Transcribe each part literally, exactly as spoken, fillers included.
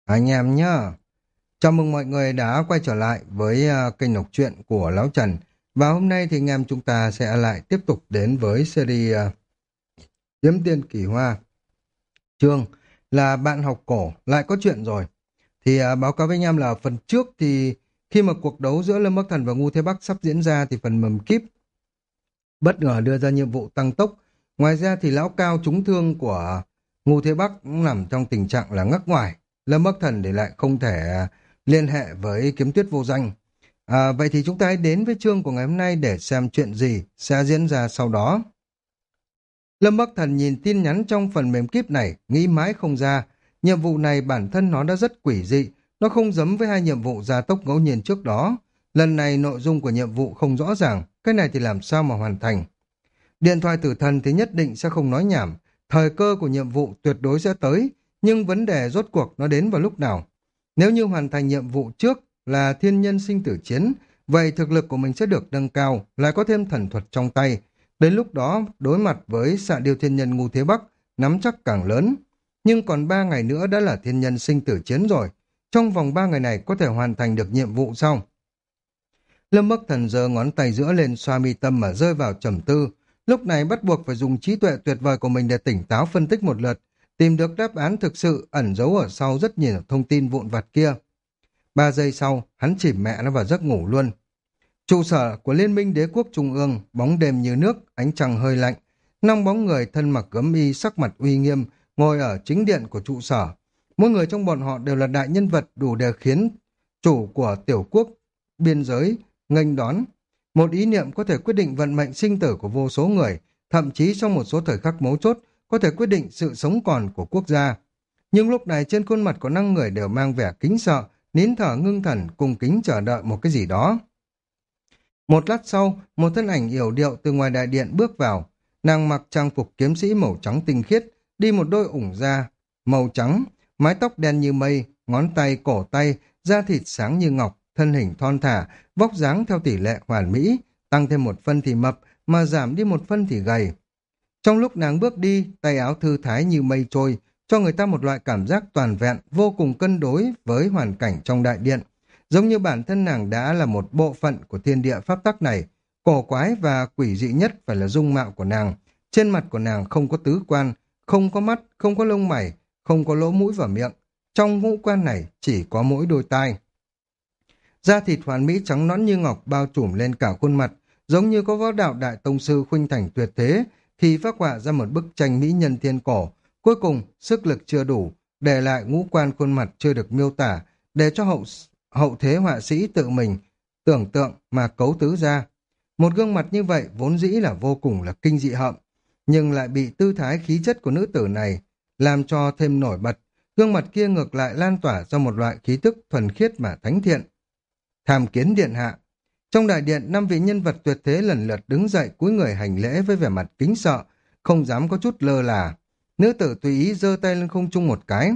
Anh em nhá, chào mừng mọi người đã quay trở lại với à, kênh đọc truyện của Lão Trần. Và hôm nay thì anh em chúng ta sẽ lại tiếp tục đến với series uh, Kiếm Tiên Kỳ Hoa. Chương là bạn học cổ lại có chuyện rồi. Thì à, báo cáo với anh em là phần trước thì khi mà cuộc đấu giữa Lâm Bắc Thần và Ngu Thế Bắc sắp diễn ra thì phần mầm kíp bất ngờ đưa ra nhiệm vụ tăng tốc. Ngoài ra thì lão cao trúng thương của Ngưu Thế Bắc cũng nằm trong tình trạng là ngắc ngoài. Lâm Bắc Thần để lại không thể à, liên hệ với kiếm tuyết vô danh. À, vậy thì chúng ta hãy đến với chương của ngày hôm nay để xem chuyện gì sẽ diễn ra sau đó. Lâm Bắc Thần nhìn tin nhắn trong phần mềm kíp này, nghĩ mãi không ra. Nhiệm vụ này bản thân nó đã rất quỷ dị, nó không giống với hai nhiệm vụ gia tốc ngẫu nhiên trước đó. Lần này nội dung của nhiệm vụ không rõ ràng, cái này thì làm sao mà hoàn thành. Điện thoại tử thần thì nhất định sẽ không nói nhảm, thời cơ của nhiệm vụ tuyệt đối sẽ tới, nhưng vấn đề rốt cuộc nó đến vào lúc nào. Nếu như hoàn thành nhiệm vụ trước là thiên nhân sinh tử chiến, vậy thực lực của mình sẽ được nâng cao, lại có thêm thần thuật trong tay. Đến lúc đó, đối mặt với xạ điêu thiên nhân Ngu Thế Bắc, nắm chắc càng lớn. Nhưng còn ba ngày nữa đã là thiên nhân sinh tử chiến rồi. Trong vòng ba ngày này có thể hoàn thành được nhiệm vụ sao? Lâm Bắc Thần giơ ngón tay giữa lên xoa mi tâm mà rơi vào trầm tư. Lúc này bắt buộc phải dùng trí tuệ tuyệt vời của mình để tỉnh táo phân tích một lượt, tìm được đáp án thực sự ẩn giấu ở sau rất nhiều thông tin vụn vặt kia. Ba giây sau, hắn chìm mẹ nó vào giấc ngủ luôn. Trụ sở của Liên minh Đế quốc Trung ương, bóng đêm như nước, ánh trăng hơi lạnh. Năm bóng người thân mặc gấm y sắc mặt uy nghiêm, ngồi ở chính điện của trụ sở. Mỗi người trong bọn họ đều là đại nhân vật đủ để khiến chủ của tiểu quốc biên giới nghênh đón. Một ý niệm có thể quyết định vận mệnh sinh tử của vô số người, thậm chí trong một số thời khắc mấu chốt có thể quyết định sự sống còn của quốc gia. Nhưng lúc này trên khuôn mặt của năm người đều mang vẻ kính sợ, nín thở ngưng thần, cùng kính chờ đợi một cái gì đó. Một lát sau, một thân ảnh yểu điệu từ ngoài đại điện bước vào. Nàng mặc trang phục kiếm sĩ màu trắng tinh khiết, đi một đôi ủng da màu trắng, mái tóc đen như mây, ngón tay, cổ tay, da thịt sáng như ngọc, thân hình thon thả, vóc dáng theo tỷ lệ hoàn mỹ, tăng thêm một phân thì mập, mà giảm đi một phân thì gầy. Trong lúc nàng bước đi, tay áo thư thái như mây trôi, cho người ta một loại cảm giác toàn vẹn, vô cùng cân đối với hoàn cảnh trong đại điện. Giống như bản thân nàng đã là một bộ phận của thiên địa pháp tắc này, cổ quái và quỷ dị nhất phải là dung mạo của nàng. Trên mặt của nàng không có tứ quan, không có mắt, không có lông mày, không có lỗ mũi và miệng. Trong ngũ quan này chỉ có mỗi đôi tai. Da thịt hoàn mỹ trắng nõn như ngọc bao trùm lên cả khuôn mặt, giống như có võ đạo đại tông sư khuynh thành tuyệt thế, khi phác họa ra một bức tranh mỹ nhân thiên cổ. Cuối cùng, sức lực chưa đủ, để lại ngũ quan khuôn mặt chưa được miêu tả, để cho hậu hậu thế họa sĩ tự mình tưởng tượng mà cấu tứ ra. Một gương mặt như vậy vốn dĩ là vô cùng là kinh dị hợm, nhưng lại bị tư thái khí chất của nữ tử này làm cho thêm nổi bật. Gương mặt kia ngược lại lan tỏa ra một loại khí tức thuần khiết mà thánh thiện. Tham kiến điện hạ. Trong đại điện, năm vị nhân vật tuyệt thế lần lượt đứng dậy cúi người hành lễ với vẻ mặt kính sợ, không dám có chút lơ là. Nữ tử tùy ý giơ tay lên không trung một cái.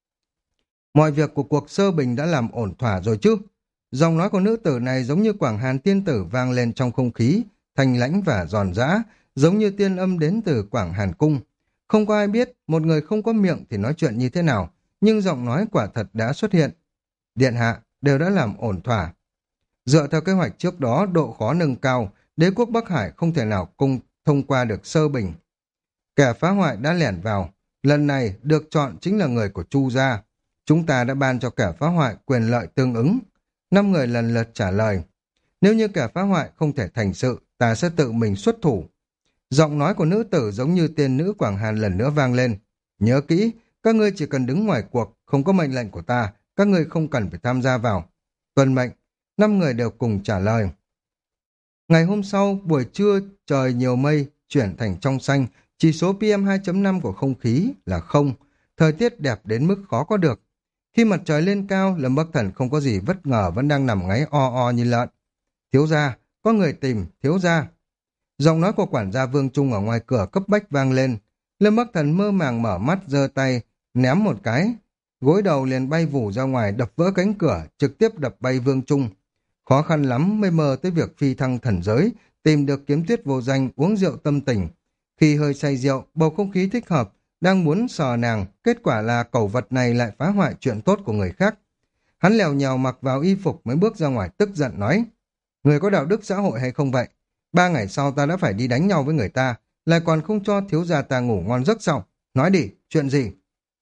Mọi việc của cuộc sơ bình đã làm ổn thỏa rồi chứ? Giọng nói của nữ tử này giống như Quảng Hàn tiên tử vang lên trong không khí, thanh lãnh và giòn giã, giống như tiên âm đến từ Quảng Hàn cung. Không có ai biết một người không có miệng thì nói chuyện như thế nào, nhưng giọng nói quả thật đã xuất hiện. Điện hạ đều đã làm ổn thỏa. Dựa theo kế hoạch trước đó, độ khó nâng cao, đế quốc Bắc Hải không thể nào cung thông qua được sơ bình. Kẻ phá hoại đã lẻn vào, lần này được chọn chính là người của Chu gia. Chúng ta đã ban cho kẻ phá hoại quyền lợi tương ứng. Năm người lần lượt trả lời. Nếu như kẻ phá hoại không thể thành sự, ta sẽ tự mình xuất thủ. Giọng nói của nữ tử giống như tiên nữ Quảng Hàn lần nữa vang lên. Nhớ kỹ, các ngươi chỉ cần đứng ngoài cuộc, không có mệnh lệnh của ta, các ngươi không cần phải tham gia vào. Tuân mệnh, năm người đều cùng trả lời. Ngày hôm sau, buổi trưa, trời nhiều mây, chuyển thành trong xanh, chỉ số pê em hai chấm năm của không khí là không, thời tiết đẹp đến mức khó có được. Khi mặt trời lên cao, Lâm Bắc Thần không có gì bất ngờ vẫn đang nằm ngáy o o như lợn. Thiếu gia, có người tìm, thiếu gia. Giọng nói của quản gia Vương Trung ở ngoài cửa cấp bách vang lên. Lâm Bắc Thần mơ màng mở mắt giơ tay, ném một cái. Gối đầu liền bay vù ra ngoài đập vỡ cánh cửa, trực tiếp đập bay Vương Trung. Khó khăn lắm mới mơ tới việc phi thăng thần giới, tìm được kiếm tuyết vô danh uống rượu tâm tình. Khi hơi say rượu, bầu không khí thích hợp, đang muốn sờ nàng, kết quả là cẩu vật này lại phá hoại chuyện tốt của người khác. Hắn lèo nhèo mặc vào y phục mới bước ra ngoài tức giận nói, người có đạo đức xã hội hay không vậy? Ba ngày sau ta đã phải đi đánh nhau với người ta, lại còn không cho thiếu gia ta ngủ ngon giấc sao? Nói đi, chuyện gì?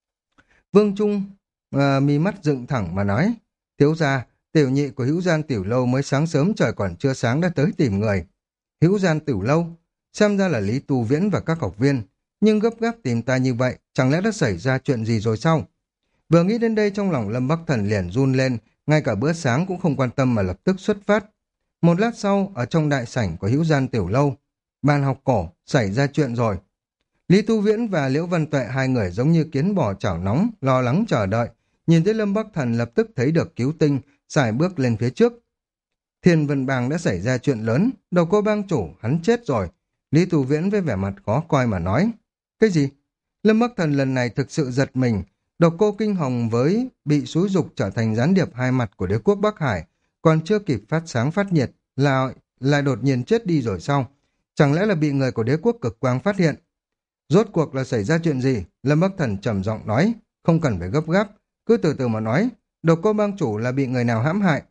Vương Trung uh, mi mắt dựng thẳng mà nói, thiếu gia, tiểu nhị của Hữu Gian Tiểu Lâu mới sáng sớm trời còn chưa sáng đã tới tìm người. Hữu Gian Tiểu Lâu, xem ra là Lý Tu Viễn và các học viên, nhưng gấp gáp tìm ta như vậy, chẳng lẽ đã xảy ra chuyện gì rồi sao? Vừa nghĩ đến đây trong lòng Lâm Bắc Thần liền run lên, ngay cả bữa sáng cũng không quan tâm mà lập tức xuất phát. Một lát sau, ở trong đại sảnh của Hữu Gian Tiểu Lâu, bàn học cổ, xảy ra chuyện rồi. Lý Tu Viễn và Liễu Văn Tuệ hai người giống như kiến bò chảo nóng, lo lắng chờ đợi. Nhìn thấy Lâm Bắc Thần lập tức thấy được cứu tinh, xài bước lên phía trước. Thiên Vân Bang đã xảy ra chuyện lớn, đầu cô bang chủ, hắn chết rồi. Lý Tu Viễn với vẻ mặt khó coi mà nói. Cái gì? Lâm Bắc Thần lần này thực sự giật mình. Độc cô Kinh Hồng với bị xúi dục trở thành gián điệp hai mặt của đế quốc Bắc Hải, còn chưa kịp phát sáng phát nhiệt, là lại đột nhiên chết đi rồi sao? Chẳng lẽ là bị người của đế quốc cực quang phát hiện? Rốt cuộc là xảy ra chuyện gì? Lâm Bắc Thần trầm giọng nói, không cần phải gấp gáp, cứ từ từ mà nói. Độc cô bang chủ là bị người nào hãm hại?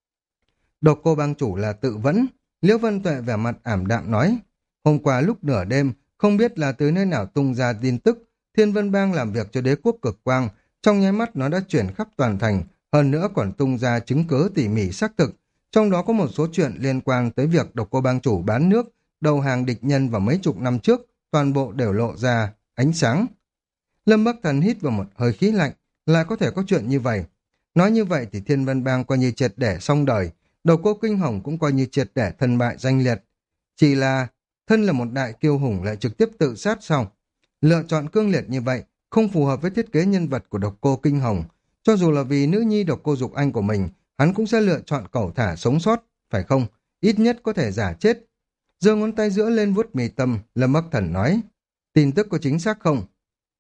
Độc cô bang chủ là tự vẫn. Liễu Văn Tuệ vẻ mặt ảm đạm nói, hôm qua lúc nửa đêm, không biết là từ nơi nào tung ra tin tức, Thiên Vân Bang làm việc cho đế quốc cực quang, trong nháy mắt nó đã chuyển khắp toàn thành, hơn nữa còn tung ra chứng cứ tỉ mỉ xác thực, trong đó có một số chuyện liên quan tới việc độc cô bang chủ bán nước, đầu hàng địch nhân vào mấy chục năm trước, toàn bộ đều lộ ra ánh sáng. Lâm Bắc Thần hít vào một hơi khí lạnh, lại có thể có chuyện như vậy. Nói như vậy thì Thiên Vân Bang coi như triệt để xong đời, độc cô Kinh Hồng cũng coi như triệt để thân bại danh liệt. Chỉ là thân là một đại kiêu hùng lại trực tiếp tự sát xong. Lựa chọn cương liệt như vậy không phù hợp với thiết kế nhân vật của độc cô Kinh Hồng. Cho dù là vì nữ nhi độc cô Dục Anh của mình, hắn cũng sẽ lựa chọn cẩu thả sống sót, phải không? Ít nhất có thể giả chết. Giơ ngón tay giữa lên vuốt mì tâm, Lâm Bắc Thần nói, tin tức có chính xác không?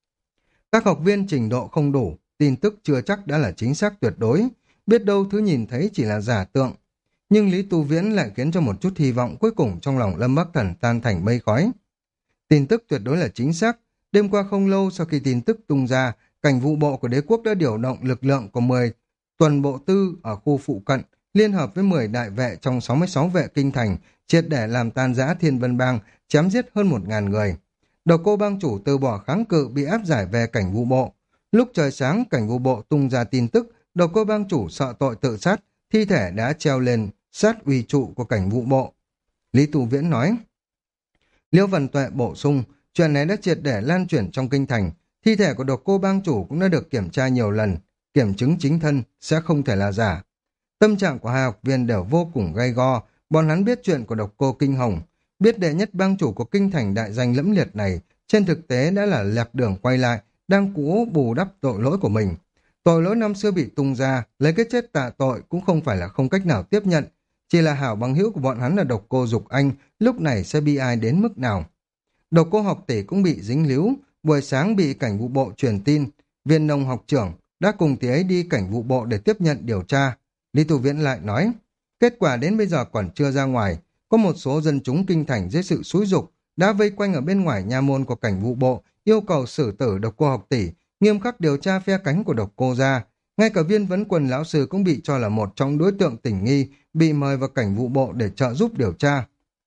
Các học viên trình độ không đủ, tin tức chưa chắc đã là chính xác tuyệt đối, biết đâu thứ nhìn thấy chỉ là giả tượng. Nhưng Lý Tu Viễn lại khiến cho một chút hy vọng cuối cùng trong lòng Lâm Bắc Thần tan thành mây khói. Tin tức tuyệt đối là chính xác. Đêm qua không lâu sau khi tin tức tung ra, cảnh vụ bộ của đế quốc đã điều động lực lượng của mười tuần bộ tư ở khu phụ cận, liên hợp với mười đại vệ trong sáu mươi sáu vệ kinh thành, triệt để làm tan rã Thiên Vân Bang, chém giết hơn một ngàn người. Độc cô bang chủ từ bỏ kháng cự bị áp giải về cảnh vụ bộ. Lúc trời sáng, cảnh vụ bộ tung ra tin tức, độc cô bang chủ sợ tội tự sát, thi thể đã treo lên sát uy trụ của cảnh vụ bộ. Lý Tu Viễn nói. Liễu Văn Tuệ bổ sung, chuyện này đã triệt để lan truyền trong kinh thành, thi thể của độc cô bang chủ cũng đã được kiểm tra nhiều lần, kiểm chứng chính thân sẽ không thể là giả. Tâm trạng của hai học viên đều vô cùng gay go, bọn hắn biết chuyện của độc cô Kinh Hồng, biết đệ nhất bang chủ của kinh thành đại danh lẫm liệt này, trên thực tế đã là lạc đường quay lại, đang cố bù đắp tội lỗi của mình. Tội lỗi năm xưa bị tung ra, lấy cái chết tạ tội cũng không phải là không cách nào tiếp nhận, chỉ là hảo bằng hữu của bọn hắn là độc cô Dục Anh, lúc này sẽ bi ai đến mức nào. Độc cô học tỷ cũng bị dính líu, buổi sáng bị cảnh vụ bộ truyền tin, viên nông học trưởng đã cùng tỷ ấy đi cảnh vụ bộ để tiếp nhận điều tra. Lý Tu Viễn lại nói, kết quả đến bây giờ còn chưa ra ngoài, có một số dân chúng kinh thành dưới sự xúi dục đã vây quanh ở bên ngoài nha môn của cảnh vụ bộ, yêu cầu xử tử độc cô học tỷ, nghiêm khắc điều tra phe cánh của độc cô gia. Ngay cả viên vấn quần lão sư cũng bị cho là một trong đối tượng tình nghi, bị mời vào cảnh vụ bộ để trợ giúp điều tra.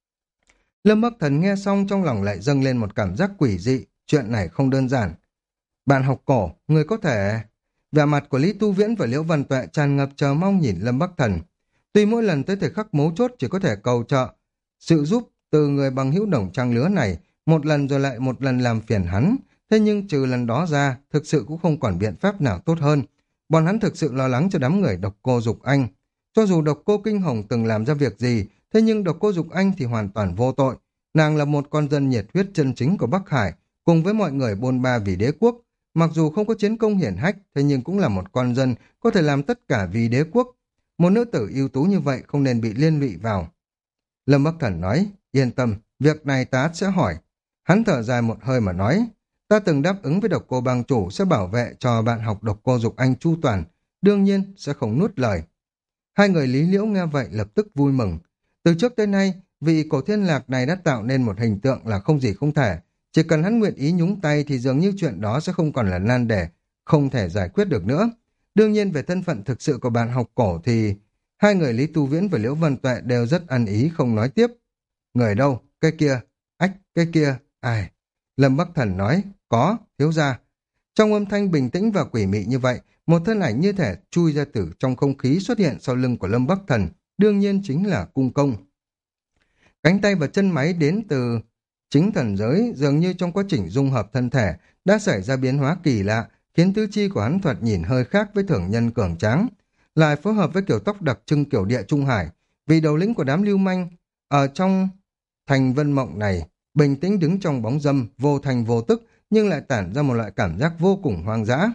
Lâm Bắc Thần nghe xong trong lòng lại dâng lên một cảm giác quỷ dị, chuyện này không đơn giản. Bạn học cổ, người có thể... Vẻ mặt của Lý Tu Viễn và Liễu Văn Tuệ tràn ngập chờ mong nhìn Lâm Bắc Thần. Tuy mỗi lần tới thời khắc mấu chốt chỉ có thể cầu trợ, sự giúp từ người bằng hữu đồng trang lứa này, một lần rồi lại một lần làm phiền hắn, thế nhưng trừ lần đó ra, thực sự cũng không còn biện pháp nào tốt hơn. Bọn hắn thực sự lo lắng cho đám người độc cô Dục Anh. Cho dù độc cô Kinh Hồng từng làm ra việc gì, thế nhưng độc cô Dục Anh thì hoàn toàn vô tội. Nàng là một con dân nhiệt huyết chân chính của Bắc Hải, cùng với mọi người bôn ba vì đế quốc. Mặc dù không có chiến công hiển hách, thế nhưng cũng là một con dân có thể làm tất cả vì đế quốc. Một nữ tử ưu tú như vậy không nên bị liên lụy vào. Lâm Bắc Thần nói, yên tâm, việc này ta sẽ hỏi. Hắn thở dài một hơi mà nói, ta từng đáp ứng với độc cô bang chủ sẽ bảo vệ cho bạn học độc cô Dục Anh chu toàn, đương nhiên sẽ không nuốt lời. Hai người Lý Liễu nghe vậy lập tức vui mừng. Từ trước tới nay, vị cổ thiên lạc này đã tạo nên một hình tượng là không gì không thể, Chỉ cần hắn nguyện ý nhúng tay thì dường như chuyện đó sẽ không còn là nan đề, không thể giải quyết được nữa. Đương nhiên về thân phận thực sự của bạn học cổ thì hai người Lý Tu Viễn và Liễu Vân Tuệ đều rất ăn ý không nói tiếp. Người đâu? Cái kia. Ách, cái kia. Ai? Lâm Bắc Thần nói, có, thiếu gia. Trong âm thanh bình tĩnh và quỷ mị như vậy, một thân ảnh như thể chui ra từ trong không khí xuất hiện sau lưng của Lâm Bắc Thần, đương nhiên chính là Cung Công. Cánh tay và chân máy đến từ chính thần giới, dường như trong quá trình dung hợp thân thể đã xảy ra biến hóa kỳ lạ, khiến tứ chi của hắn thoạt nhìn hơi khác với thường nhân cường tráng, lại phối hợp với kiểu tóc đặc trưng kiểu địa Trung Hải. Vì đầu lĩnh của đám lưu manh ở trong thành Vân Mộng này bình tĩnh đứng trong bóng dâm, vô thành vô tức, nhưng lại tản ra một loại cảm giác vô cùng hoang dã.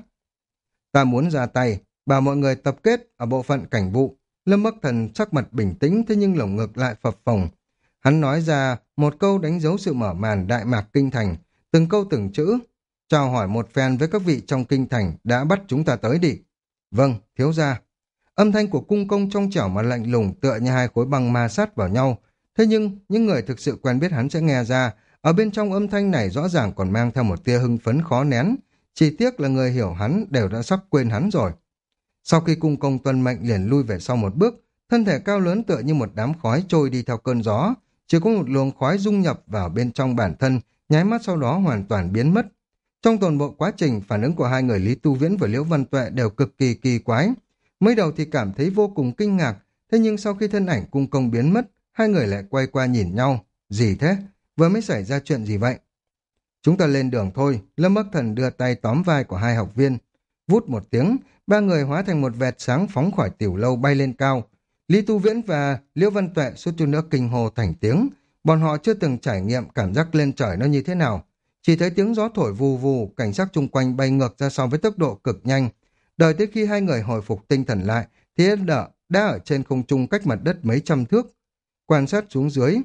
Ta muốn ra tay, bảo mọi người tập kết ở bộ phận cảnh vụ. Lâm Bắc Thần sắc mặt bình tĩnh, thế nhưng lồng ngực lại phập phồng. Hắn nói ra một câu đánh dấu sự mở màn Đại Mạc Kinh Thành, từng câu từng chữ. Chào hỏi một phen với các vị trong Kinh Thành đã bắt chúng ta tới đi. Vâng, thiếu gia. Âm thanh của Cung Công trong trẻo mà lạnh lùng tựa như hai khối băng ma sát vào nhau. Thế nhưng, những người thực sự quen biết hắn sẽ nghe ra, ở bên trong âm thanh này rõ ràng còn mang theo một tia hưng phấn khó nén. Chỉ tiếc là người hiểu hắn đều đã sắp quên hắn rồi. Sau khi Cung Công tuân mệnh liền lui về sau một bước, thân thể cao lớn tựa như một đám khói trôi đi theo cơn gió. Chỉ có một luồng khói dung nhập vào bên trong bản thân, nháy mắt sau đó hoàn toàn biến mất. Trong toàn bộ quá trình, phản ứng của hai người Lý Tu Viễn và Liễu Văn Tuệ đều cực kỳ kỳ quái. Mới đầu thì cảm thấy vô cùng kinh ngạc, thế nhưng sau khi thân ảnh Cung Công biến mất, hai người lại quay qua nhìn nhau. Gì thế? Vừa mới xảy ra chuyện gì vậy? Chúng ta lên đường thôi. Lâm Bắc Thần đưa tay tóm vai của hai học viên. Vút một tiếng, ba người hóa thành một vệt sáng phóng khỏi tiểu lâu bay lên cao. Lý Tu Viễn và Liễu Văn Tuệ suốt chút nữa kinh hô thành tiếng. Bọn họ chưa từng trải nghiệm cảm giác lên trời nó như thế nào. Chỉ thấy tiếng gió thổi vù vù, cảnh sắc chung quanh bay ngược ra so với tốc độ cực nhanh. Đợi tới khi hai người hồi phục tinh thần lại, thì đã, đã ở trên không trung cách mặt đất mấy trăm thước. Quan sát xuống dưới.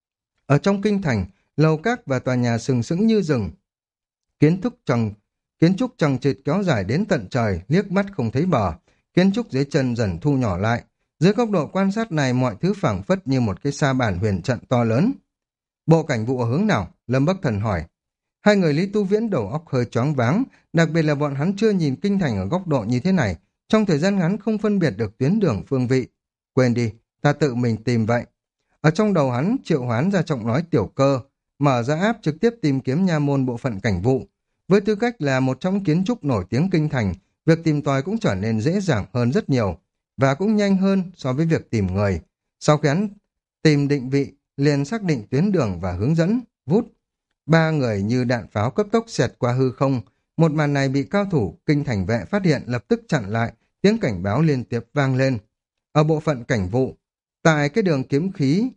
Ở trong kinh thành, lầu các và tòa nhà sừng sững như rừng. Kiến trúc chằng, kiến trúc chằng chịt kéo dài đến tận trời, liếc mắt không thấy bờ. Kiến trúc dưới chân dần thu nhỏ lại. Dưới góc độ quan sát này, mọi thứ phảng phất như một cái sa bản huyền trận to lớn. Bộ cảnh vụ ở hướng nào? Lâm Bắc Thần hỏi. Hai người Lý Tu Viễn đầu óc hơi choáng váng, đặc biệt là bọn hắn chưa nhìn kinh thành ở góc độ như thế này, trong thời gian ngắn không phân biệt được tuyến đường phương vị. Quên đi, ta tự mình tìm vậy. Ở trong đầu hắn triệu hoán ra giọng nói tiểu cơ, mở ra app trực tiếp tìm kiếm nha môn bộ phận cảnh vụ. Với tư cách là một trong kiến trúc nổi tiếng kinh thành, việc tìm tòi cũng trở nên dễ dàng hơn rất nhiều, và cũng nhanh hơn so với việc tìm người. Sau khi hắn tìm định vị, liền xác định tuyến đường và hướng dẫn, vút. Ba người như đạn pháo cấp tốc xẹt qua hư không. Một màn này bị cao thủ kinh thành vệ phát hiện, lập tức chặn lại, tiếng cảnh báo liên tiếp vang lên. Ở bộ phận cảnh vụ, tại cái đường kiếm khí,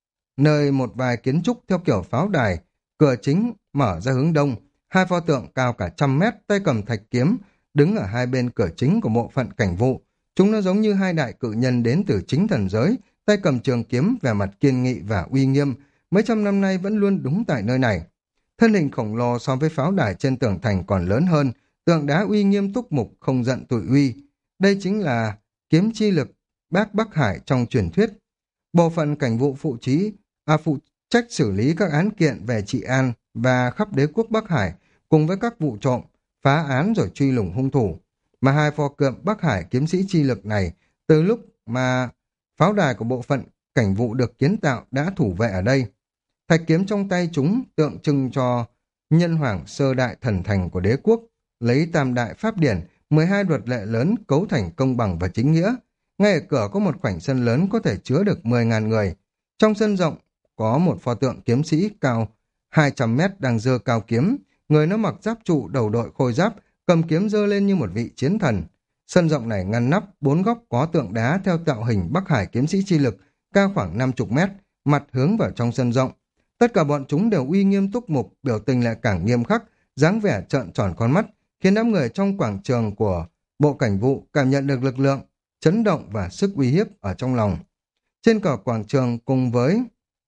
nơi một vài kiến trúc theo kiểu pháo đài, cửa chính mở ra hướng đông, hai pho tượng cao cả trăm mét, tay cầm thạch kiếm, đứng ở hai bên cửa chính của bộ phận cảnh vụ. Chúng nó giống như hai đại cự nhân đến từ chính thần giới, tay cầm trường kiếm, vẻ mặt kiên nghị và uy nghiêm, mấy trăm năm nay vẫn luôn đúng tại nơi này. Thân hình khổng lồ so với pháo đài trên tường thành còn lớn hơn, tượng đá uy nghiêm túc mục, không giận tụi uy. Đây chính là kiếm chi lực Bác Bắc Hải trong truyền thuyết. Bộ phận cảnh vụ phụ trí, à, phụ trách xử lý các án kiện về trị an và khắp đế quốc Bắc Hải, cùng với các vụ trộm, phá án rồi truy lùng hung thủ. Mà hai pho tượng Bắc Hải kiếm sĩ chi lực này, từ lúc mà pháo đài của bộ phận cảnh vụ được kiến tạo đã thủ vệ ở đây. Thạch kiếm trong tay chúng tượng trưng cho nhân hoàng sơ đại thần thành của đế quốc, lấy tam đại pháp điển, mười hai luật lệ lớn cấu thành công bằng và chính nghĩa. Ngay ở cửa có một khoảnh sân lớn có thể chứa được mười nghìn người. Trong sân rộng có một pho tượng kiếm sĩ cao hai trăm mét đang giơ cao kiếm, người nó mặc giáp trụ, đầu đội khôi giáp, cầm kiếm giơ lên như một vị chiến thần. Sân rộng này ngăn nắp, bốn góc có tượng đá theo tạo hình Bắc Hải kiếm sĩ chi lực, cao khoảng năm mươi mét, mặt hướng vào trong sân rộng. Tất cả bọn chúng đều uy nghiêm túc mục, biểu tình lại càng nghiêm khắc, dáng vẻ trợn tròn con mắt, khiến đám người trong quảng trường của bộ cảnh vụ cảm nhận được lực lượng, chấn động và sức uy hiếp ở trong lòng. Trên cả quảng trường cùng với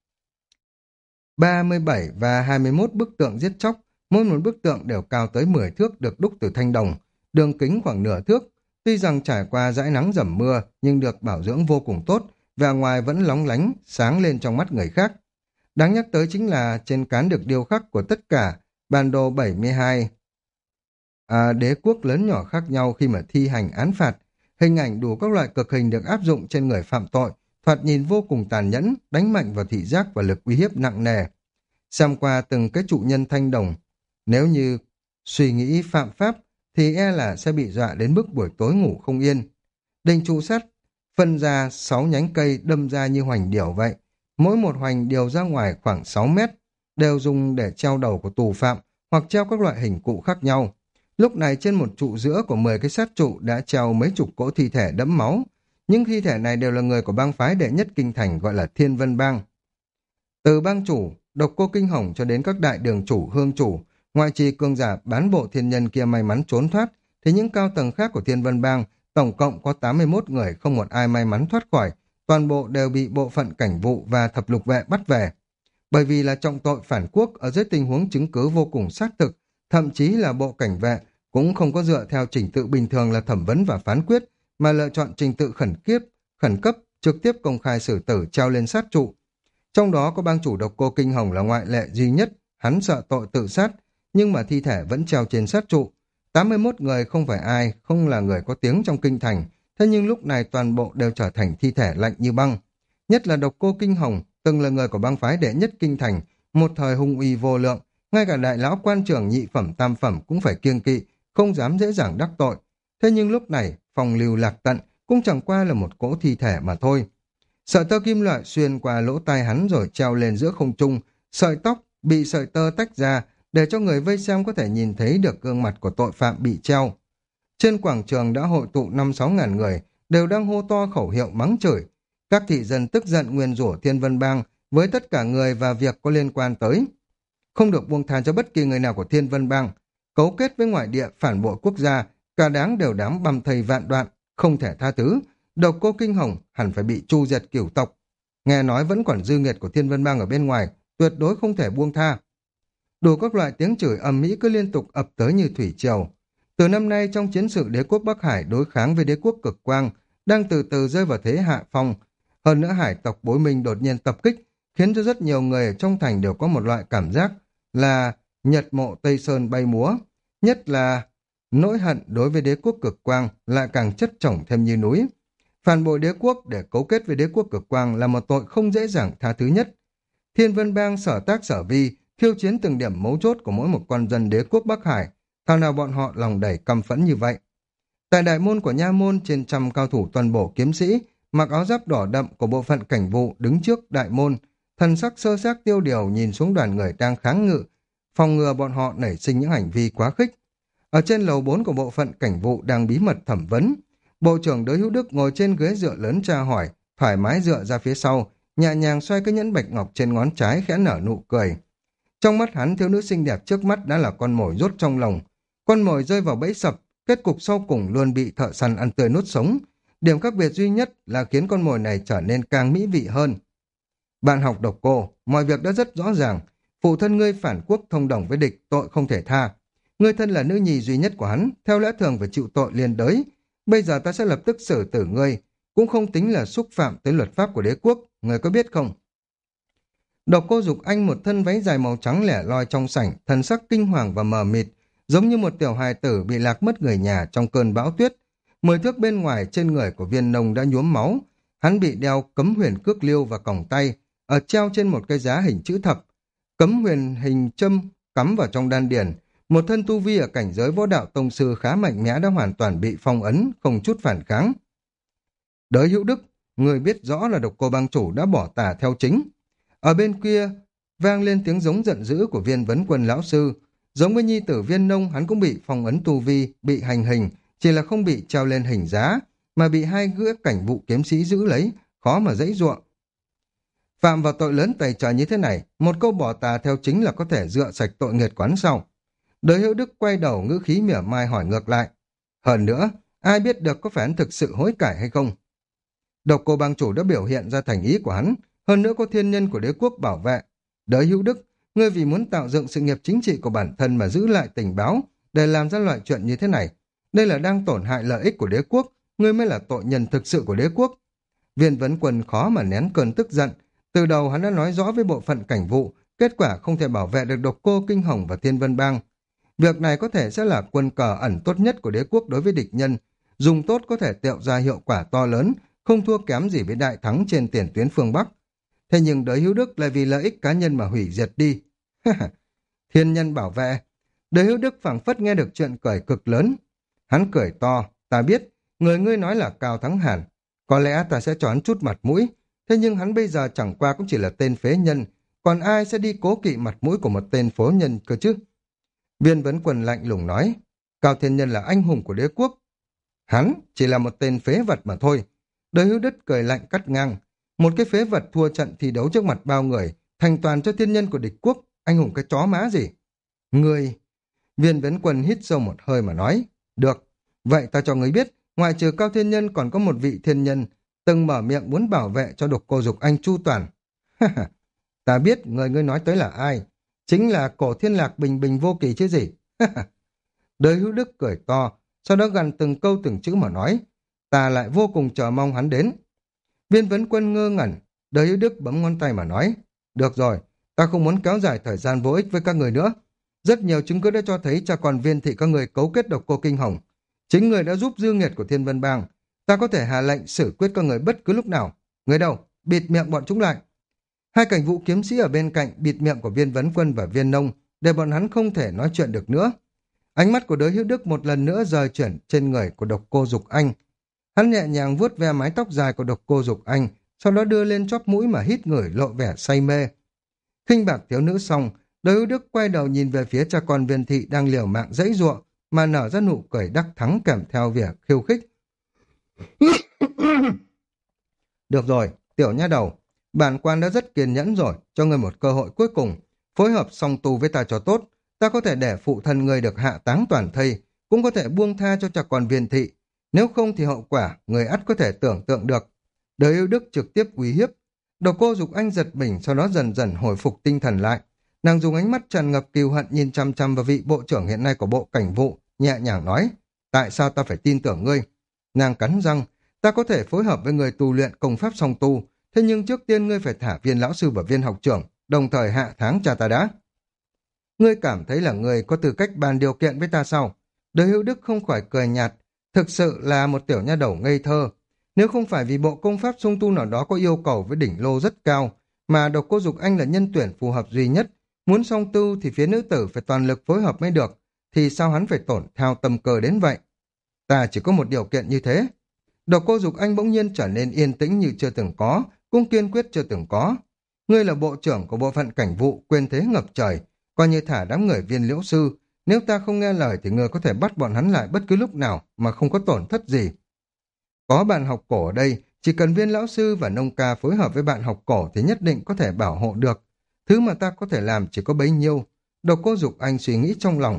ba mươi bảy và hai mươi mốt bức tượng giết chóc, mỗi một bức tượng đều cao tới mười thước, được đúc từ thanh đồng, đường kính khoảng nửa thước. Tuy rằng trải qua dãi nắng dầm mưa nhưng được bảo dưỡng vô cùng tốt, và ngoài vẫn lóng lánh, sáng lên trong mắt người khác. Đáng nhắc tới chính là trên cán được điêu khắc của tất cả bản đồ bảy mươi hai à, đế quốc lớn nhỏ khác nhau khi mà thi hành án phạt. Hình ảnh đủ các loại cực hình được áp dụng trên người phạm tội, thoạt nhìn vô cùng tàn nhẫn, đánh mạnh vào thị giác và lực uy hiếp nặng nề. Xem qua từng cái trụ nhân thanh đồng, nếu như suy nghĩ phạm pháp thì e là sẽ bị dọa đến mức buổi tối ngủ không yên. Đinh trụ sắt phân ra sáu nhánh cây đâm ra như hoành điểu vậy. Mỗi một hoành điều ra ngoài khoảng sáu mét, đều dùng để treo đầu của tù phạm hoặc treo các loại hình cụ khác nhau. Lúc này trên một trụ giữa của mười cái sát trụ đã treo mấy chục cỗ thi thể đẫm máu. Những thi thể này đều là người của bang phái đệ nhất kinh thành gọi là Thiên Vân Bang. Từ bang chủ, độc cô Kinh Hồng cho đến các đại đường chủ, hương chủ, ngoại trì cường giả bán bộ thiên nhân kia may mắn trốn thoát, thì những cao tầng khác của Thiên Vân Bang tổng cộng có tám mươi mốt người, không một ai may mắn thoát khỏi, toàn bộ đều bị bộ phận cảnh vụ và thập lục vệ bắt về. Bởi vì là trọng tội phản quốc ở dưới tình huống chứng cứ vô cùng xác thực, thậm chí là bộ cảnh vệ cũng không có dựa theo trình tự bình thường là thẩm vấn và phán quyết, mà lựa chọn trình tự khẩn kiếp, khẩn cấp, trực tiếp công khai xử tử treo lên sát trụ. Trong đó có bang chủ độc cô Kinh Hồng là ngoại lệ duy nhất, hắn sợ tội tự sát, nhưng mà thi thể vẫn treo trên sát trụ. tám mươi mốt người không phải ai, không là người có tiếng trong kinh thành, thế nhưng lúc này toàn bộ đều trở thành thi thể lạnh như băng. Nhất là độc cô Kinh Hồng, từng là người của bang phái đệ nhất kinh thành, một thời hung uy vô lượng, ngay cả đại lão quan trưởng nhị phẩm tam phẩm cũng phải kiêng kỵ, không dám dễ dàng đắc tội. Thế nhưng lúc này, phong lưu lạc tận, cũng chẳng qua là một cỗ thi thể mà thôi. Sợi tơ kim loại xuyên qua lỗ tai hắn rồi treo lên giữa không trung, sợi tóc bị sợi tơ tách ra để cho người vây xem có thể nhìn thấy được gương mặt của tội phạm bị treo. Trên quảng trường đã hội tụ năm sáu ngàn người, đều đang hô to khẩu hiệu mắng chửi. Các thị dân tức giận nguyền rủa Thiên Vân Bang với tất cả người và việc có liên quan tới. Không được buông tha cho bất kỳ người nào của Thiên Vân Bang, cấu kết với ngoại địa phản bội quốc gia, cả đáng đều đáng băm thây vạn đoạn, không thể tha thứ. Độc cô Kinh Hồng hẳn phải bị tru diệt cửu tộc. Nghe nói vẫn còn dư nghiệt của Thiên Vân Bang ở bên ngoài, tuyệt đối không thể buông tha. Đủ các loại tiếng chửi ầm ĩ cứ liên tục ập tới như thủy triều. Từ năm nay trong chiến sự đế quốc Bắc Hải đối kháng với đế quốc Cực Quang đang từ từ rơi vào thế hạ phong. Hơn nữa hải tộc Bối Minh đột nhiên tập kích, khiến cho rất nhiều người ở trong thành đều có một loại cảm giác là Nhật mộ Tây Sơn bay múa. Nhất là nỗi hận đối với đế quốc Cực Quang lại càng chất chồng thêm như núi. Phản bội đế quốc để cấu kết với đế quốc Cực Quang là một tội không dễ dàng tha thứ nhất. Thiên Vân Bang sở tác sở vi, khiêu chiến từng điểm mấu chốt của mỗi một con dân đế quốc Bắc Hải, thảo nào bọn họ lòng đầy căm phẫn như vậy. Tại đại môn của nha môn, trên trăm cao thủ tuần bổ kiếm sĩ, mặc áo giáp đỏ đậm của bộ phận cảnh vụ đứng trước đại môn, thần sắc sơ xác tiêu điều nhìn xuống đoàn người đang kháng ngự, phòng ngừa bọn họ nảy sinh những hành vi quá khích. Ở trên lầu bốn của bộ phận cảnh vụ đang bí mật thẩm vấn, Bộ trưởng Đới Hữu Đức ngồi trên ghế dựa lớn tra hỏi, thoải mái dựa ra phía sau, nhẹ nhàng xoay cái nhẫn bạch ngọc trên ngón trái khẽ nở nụ cười. Trong mắt hắn, thiếu nữ xinh đẹp trước mắt đã là con mồi rốt trong lòng. Con mồi rơi vào bẫy sập, kết cục sau cùng luôn bị thợ săn ăn tươi nuốt sống. Điểm khác biệt duy nhất là khiến con mồi này trở nên càng mỹ vị hơn. Bạn học độc cô, mọi việc đã rất rõ ràng. Phụ thân ngươi phản quốc thông đồng với địch, tội không thể tha. Ngươi thân là nữ nhi duy nhất của hắn, theo lẽ thường phải chịu tội liên đới. Bây giờ ta sẽ lập tức xử tử ngươi, cũng không tính là xúc phạm tới luật pháp của đế quốc, ngươi có biết không? Độc cô Dục Anh một thân váy dài màu trắng lẻ loi trong sảnh, thần sắc kinh hoàng và mờ mịt, giống như một tiểu hài tử bị lạc mất người nhà trong cơn bão tuyết. Mười thước bên ngoài trên người của Viên Nông đã nhuốm máu, hắn bị đeo cấm huyền cước liêu và còng tay, ở treo trên một cây giá hình chữ thập. Cấm huyền hình châm cắm vào trong đan điền, một thân tu vi ở cảnh giới võ đạo tông sư khá mạnh mẽ đã hoàn toàn bị phong ấn, không chút phản kháng. Đới Hữu Đức, người biết rõ là độc cô bang chủ đã bỏ tà theo chính. Ở bên kia, vang lên tiếng giống giận dữ của Viên Vấn Quân lão sư. Giống với nhi tử Viên Nông, hắn cũng bị phong ấn tu vi, bị hành hình, chỉ là không bị treo lên hình giá, mà bị hai gã cảnh vụ kiếm sĩ giữ lấy, khó mà dãy ruộng. Phạm vào tội lớn tày trời như thế này, một câu bỏ tà theo chính là có thể dựa sạch tội nghiệt quán sau. Đới Hữu Đức quay đầu ngữ khí mỉa mai hỏi ngược lại. Hơn nữa, ai biết được có phải hắn thực sự hối cải hay không? Độc cô bang chủ đã biểu hiện ra thành ý của hắn, hơn nữa có thiên nhân của đế quốc bảo vệ. Đới Hữu Đức, ngươi vì muốn tạo dựng sự nghiệp chính trị của bản thân mà giữ lại tình báo, để làm ra loại chuyện như thế này. Đây là đang tổn hại lợi ích của đế quốc, ngươi mới là tội nhân thực sự của đế quốc. Viên Vấn Quân khó mà nén cơn tức giận, Từ đầu hắn đã nói rõ với bộ phận cảnh vụ, kết quả không thể bảo vệ được độc cô Kinh Hồng và Thiên Vân Bang. Việc này có thể sẽ là quân cờ ẩn tốt nhất của đế quốc đối với địch nhân, dùng tốt có thể tạo ra hiệu quả to lớn, không thua kém gì với đại thắng trên tiền tuyến phương Bắc. Thế nhưng Đới Hữu Đức lại vì lợi ích cá nhân mà hủy diệt đi. Thiên nhân bảo vệ. Đới Hữu Đức phảng phất nghe được chuyện cười cực lớn. Hắn cười to, ta biết, người ngươi nói là Cao Thắng Hàn. Có lẽ ta sẽ cho hắn chút mặt mũi, thế nhưng hắn bây giờ chẳng qua cũng chỉ là tên phế nhân, còn ai sẽ đi cố kỵ mặt mũi của một tên phố nhân cơ chứ? Viên Vấn Quân lạnh lùng nói, Cao Thiên Nhân là anh hùng của đế quốc. Hắn chỉ là một tên phế vật mà thôi. Đới Hữu Đức cười lạnh cắt ngang. Một cái phế vật thua trận thi đấu trước mặt bao người, thành toàn cho thiên nhân của địch quốc, anh hùng cái chó má gì? Người... Viên Vấn Quân hít sâu một hơi mà nói, được, vậy ta cho ngươi biết, ngoại trừ Cao Thiên Nhân còn có một vị thiên nhân, từng mở miệng muốn bảo vệ cho độc cô Dục Anh chu toàn. Ta biết người ngươi nói tới là ai, chính là Cổ Thiên Lạc bình bình vô kỳ chứ gì. Đới Hữu Đức cười to, sau đó gần từng câu từng chữ mà nói, ta lại vô cùng chờ mong hắn đến. Viên Vấn Quân ngơ ngẩn, Đới Hữu Đức bấm ngón tay mà nói, được rồi, ta không muốn kéo dài thời gian vô ích với các người nữa. Rất nhiều chứng cứ đã cho thấy cha con Viên thị các người cấu kết độc cô Kinh Hồng. Chính người đã giúp dư nghiệt của Thiên Vân Bang. Ta có thể hạ lệnh xử quyết các người bất cứ lúc nào. Người đâu? Bịt miệng bọn chúng lại. Hai cảnh vụ kiếm sĩ ở bên cạnh bịt miệng của Viên Vấn Quân và Viên Nông để bọn hắn không thể nói chuyện được nữa. Ánh mắt của Đới Hữu Đức một lần nữa rời chuyển trên người của độc cô Dục Anh. Hắn nhẹ nhàng vuốt ve mái tóc dài của độc cô Dục Anh, sau đó đưa lên chóp mũi mà hít ngửi lộ vẻ say mê. Khinh bạc thiếu nữ xong, Đới Hữu Đức quay đầu nhìn về phía cha con Viên thị đang liều mạng giãy giụa mà nở ra nụ cười đắc thắng kèm theo việc khiêu khích. Được rồi, tiểu nha đầu, bản quan đã rất kiên nhẫn rồi, cho ngươi một cơ hội cuối cùng, phối hợp song tu với ta cho tốt, ta có thể để phụ thân ngươi được hạ táng toàn thây, cũng có thể buông tha cho cha con Viên thị, nếu không thì hậu quả người ắt có thể tưởng tượng được. Đới Hữu Đức trực tiếp uy hiếp. Độc cô Dục Anh giật mình, sau đó dần dần hồi phục tinh thần lại. Nàng dùng ánh mắt tràn ngập kiêu hận nhìn chăm chăm vào vị bộ trưởng hiện nay của bộ cảnh vụ, nhẹ nhàng nói, tại sao ta phải tin tưởng ngươi? Nàng cắn răng, ta có thể phối hợp với người tu luyện công pháp song tu, thế nhưng trước tiên ngươi phải thả Viên lão sư và Viên học trưởng, đồng thời hạ tháng cha ta đã. Ngươi cảm thấy là ngươi có tư cách bàn điều kiện với ta sao? Đới Hữu Đức không khỏi cười nhạt, thực sự là một tiểu nha đầu ngây thơ. Nếu không phải vì bộ công pháp song tu nào đó có yêu cầu với đỉnh lô rất cao, mà độc cô Dục Anh là nhân tuyển phù hợp duy nhất, muốn song tu thì phía nữ tử phải toàn lực phối hợp mới được, thì sao hắn phải tổn theo tâm cơ đến vậy? Ta chỉ có một điều kiện như thế. Độc cô Dục Anh bỗng nhiên trở nên yên tĩnh như chưa từng có, cũng kiên quyết chưa từng có. Ngươi là bộ trưởng của bộ phận cảnh vụ, quyền thế ngập trời, coi như thả đám người Viên liễu sư. Nếu ta không nghe lời thì ngươi có thể bắt bọn hắn lại bất cứ lúc nào mà không có tổn thất gì. Có bạn học cổ ở đây, chỉ cần Viên lão sư và Nông ca phối hợp với bạn học cổ thì nhất định có thể bảo hộ được. Thứ mà ta có thể làm chỉ có bấy nhiêu. Độc cô Dục Anh suy nghĩ trong lòng.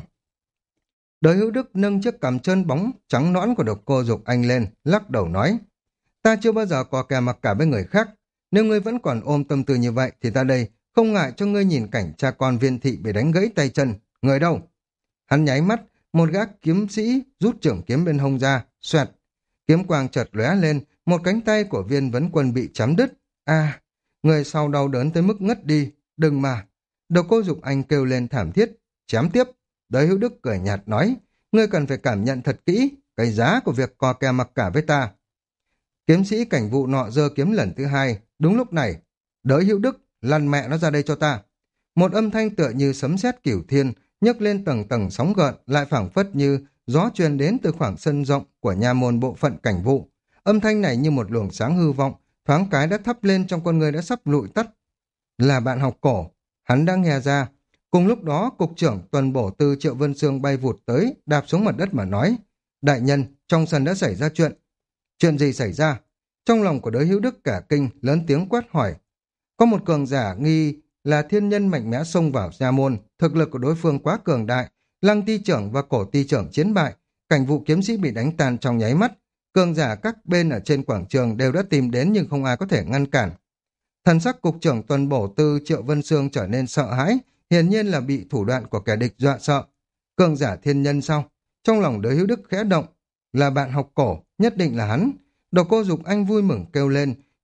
Đới Hữu Đức nâng chiếc cằm trơn bóng trắng nõn của độc cô Dục Anh lên, lắc đầu nói, ta chưa bao giờ có kè mặc cả với người khác. Nếu ngươi vẫn còn ôm tâm tư như vậy thì ta đây không ngại cho ngươi nhìn cảnh cha con Viên thị bị đánh gãy tay chân. Người đâu? Hắn nháy mắt, một gã kiếm sĩ rút trưởng kiếm bên hông ra, xoẹt. Kiếm quang chợt lóe lên, một cánh tay của Viên Vấn Quân bị chém đứt. À, người sau đau đớn tới mức ngất đi. Đừng mà. Độc cô Dục Anh kêu lên thảm thiết, chém tiếp. Đới Hữu Đức cười nhạt nói, ngươi cần phải cảm nhận thật kỹ cái giá của việc co kè mặc cả với ta. Kiếm sĩ cảnh vụ nọ giơ kiếm lần thứ hai. Đúng lúc này, Đới Hữu Đức, lăn mẹ nó ra đây cho ta. Một âm thanh tựa như sấm sét cửu thiên, nhấc lên tầng tầng sóng gợn, lại phảng phất như gió truyền đến từ khoảng sân rộng của nha môn bộ phận cảnh vụ. Âm thanh này như một luồng sáng hư vọng, thoáng cái đã thắp lên trong con người đã sắp lụi tắt. Là bạn học cổ, hắn đã nghe ra. Cùng lúc đó, cục trưởng tuần bổ tư Triệu Vân Sương bay vụt tới, đạp xuống mặt đất mà nói, đại nhân, trong sân đã xảy ra chuyện. Chuyện gì xảy ra? Trong lòng của Đới Hữu Đức cả kinh, lớn tiếng quát hỏi. Có một cường giả nghi là thiên nhân mạnh mẽ xông vào nha môn, thực lực của đối phương quá cường đại, Lăng ty trưởng và cổ ty trưởng chiến bại, cảnh vụ kiếm sĩ bị đánh tan trong nháy mắt, cường giả các bên ở trên quảng trường đều đã tìm đến nhưng không ai có thể ngăn cản. Thần sắc cục trưởng tuần bổ tư Triệu Vân Sương trở nên sợ hãi, hiển nhiên là bị thủ đoạn của kẻ địch dọa sợ. Cường giả thiên nhân sao? Trong lòng Đới Hữu Đức khẽ động, là bạn học cổ, nhất định là hắn. Độc cô Dục Anh vui mừng kêu lên,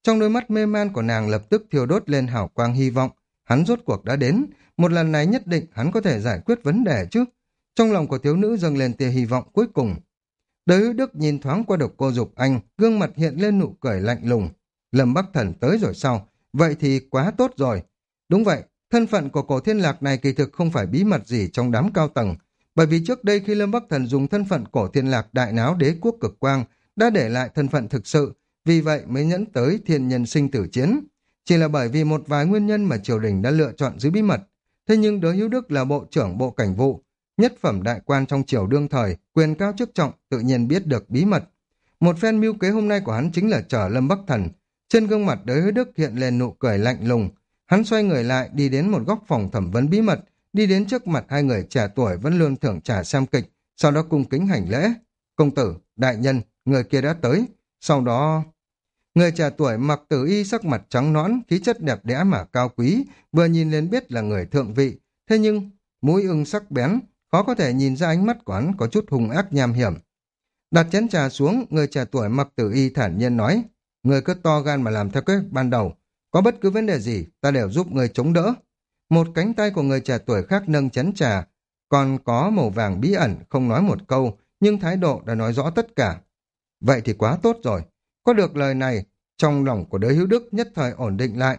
Trong đôi mắt mê man của nàng lập tức thiêu đốt lên hào quang hy vọng. Hắn rốt cuộc đã đến, một lần này nhất định hắn có thể giải quyết vấn đề chứ. Trong lòng của thiếu nữ dâng lên tia hy vọng cuối cùng. Đới Hữu Đức nhìn thoáng qua độc cô Dục Anh, gương mặt hiện lên nụ cười lạnh lùng. Lâm Bắc Thần tới rồi sao? Vậy thì quá tốt rồi. Đúng vậy, thân phận của cổ thiên lạc này kỳ thực không phải bí mật gì trong đám cao tầng. Bởi vì trước đây khi Lâm Bắc Thần dùng thân phận cổ thiên lạc đại náo đế quốc cực quang, đã để lại thân phận thực sự, vì vậy mới nhẫn tới thiên nhân sinh tử chiến. Chỉ là bởi vì một vài nguyên nhân mà triều đình đã lựa chọn giữ bí mật. Thế nhưng Đới Hữu Đức là bộ trưởng bộ cảnh vụ, nhất phẩm đại quan trong triều đương thời, quyền cao chức trọng, tự nhiên biết được bí mật. Một phen mưu kế hôm nay của hắn chính là chở Lâm Bắc Thần. Trên gương mặt Đới Hữu Đức hiện lên nụ cười lạnh lùng. Hắn xoay người lại đi đến một góc phòng thẩm vấn bí mật, đi đến trước mặt hai người trẻ tuổi vẫn luôn thưởng trà xem kịch, sau đó cung kính hành lễ. Công tử, đại nhân, người kia đã tới. Sau đó... Người trẻ tuổi mặc tử y sắc mặt trắng nõn, khí chất đẹp đẽ mà cao quý, vừa nhìn lên biết là người thượng vị. Thế nhưng, mũi ưng sắc bén, khó có thể nhìn ra ánh mắt của hắn có chút hung ác nham hiểm. Đặt chén trà xuống, người trẻ tuổi mặc tử y thản nhiên nói, người cứ to gan mà làm theo kế hoạch ban đầu. Có bất cứ vấn đề gì, ta đều giúp người chống đỡ. Một cánh tay của người trẻ tuổi khác nâng chén trà, còn có màu vàng bí ẩn, không nói một câu, nhưng thái độ đã nói rõ tất cả. Vậy thì quá tốt rồi. Có được lời này, trong lòng của Đới Hữu Đức nhất thời ổn định lại.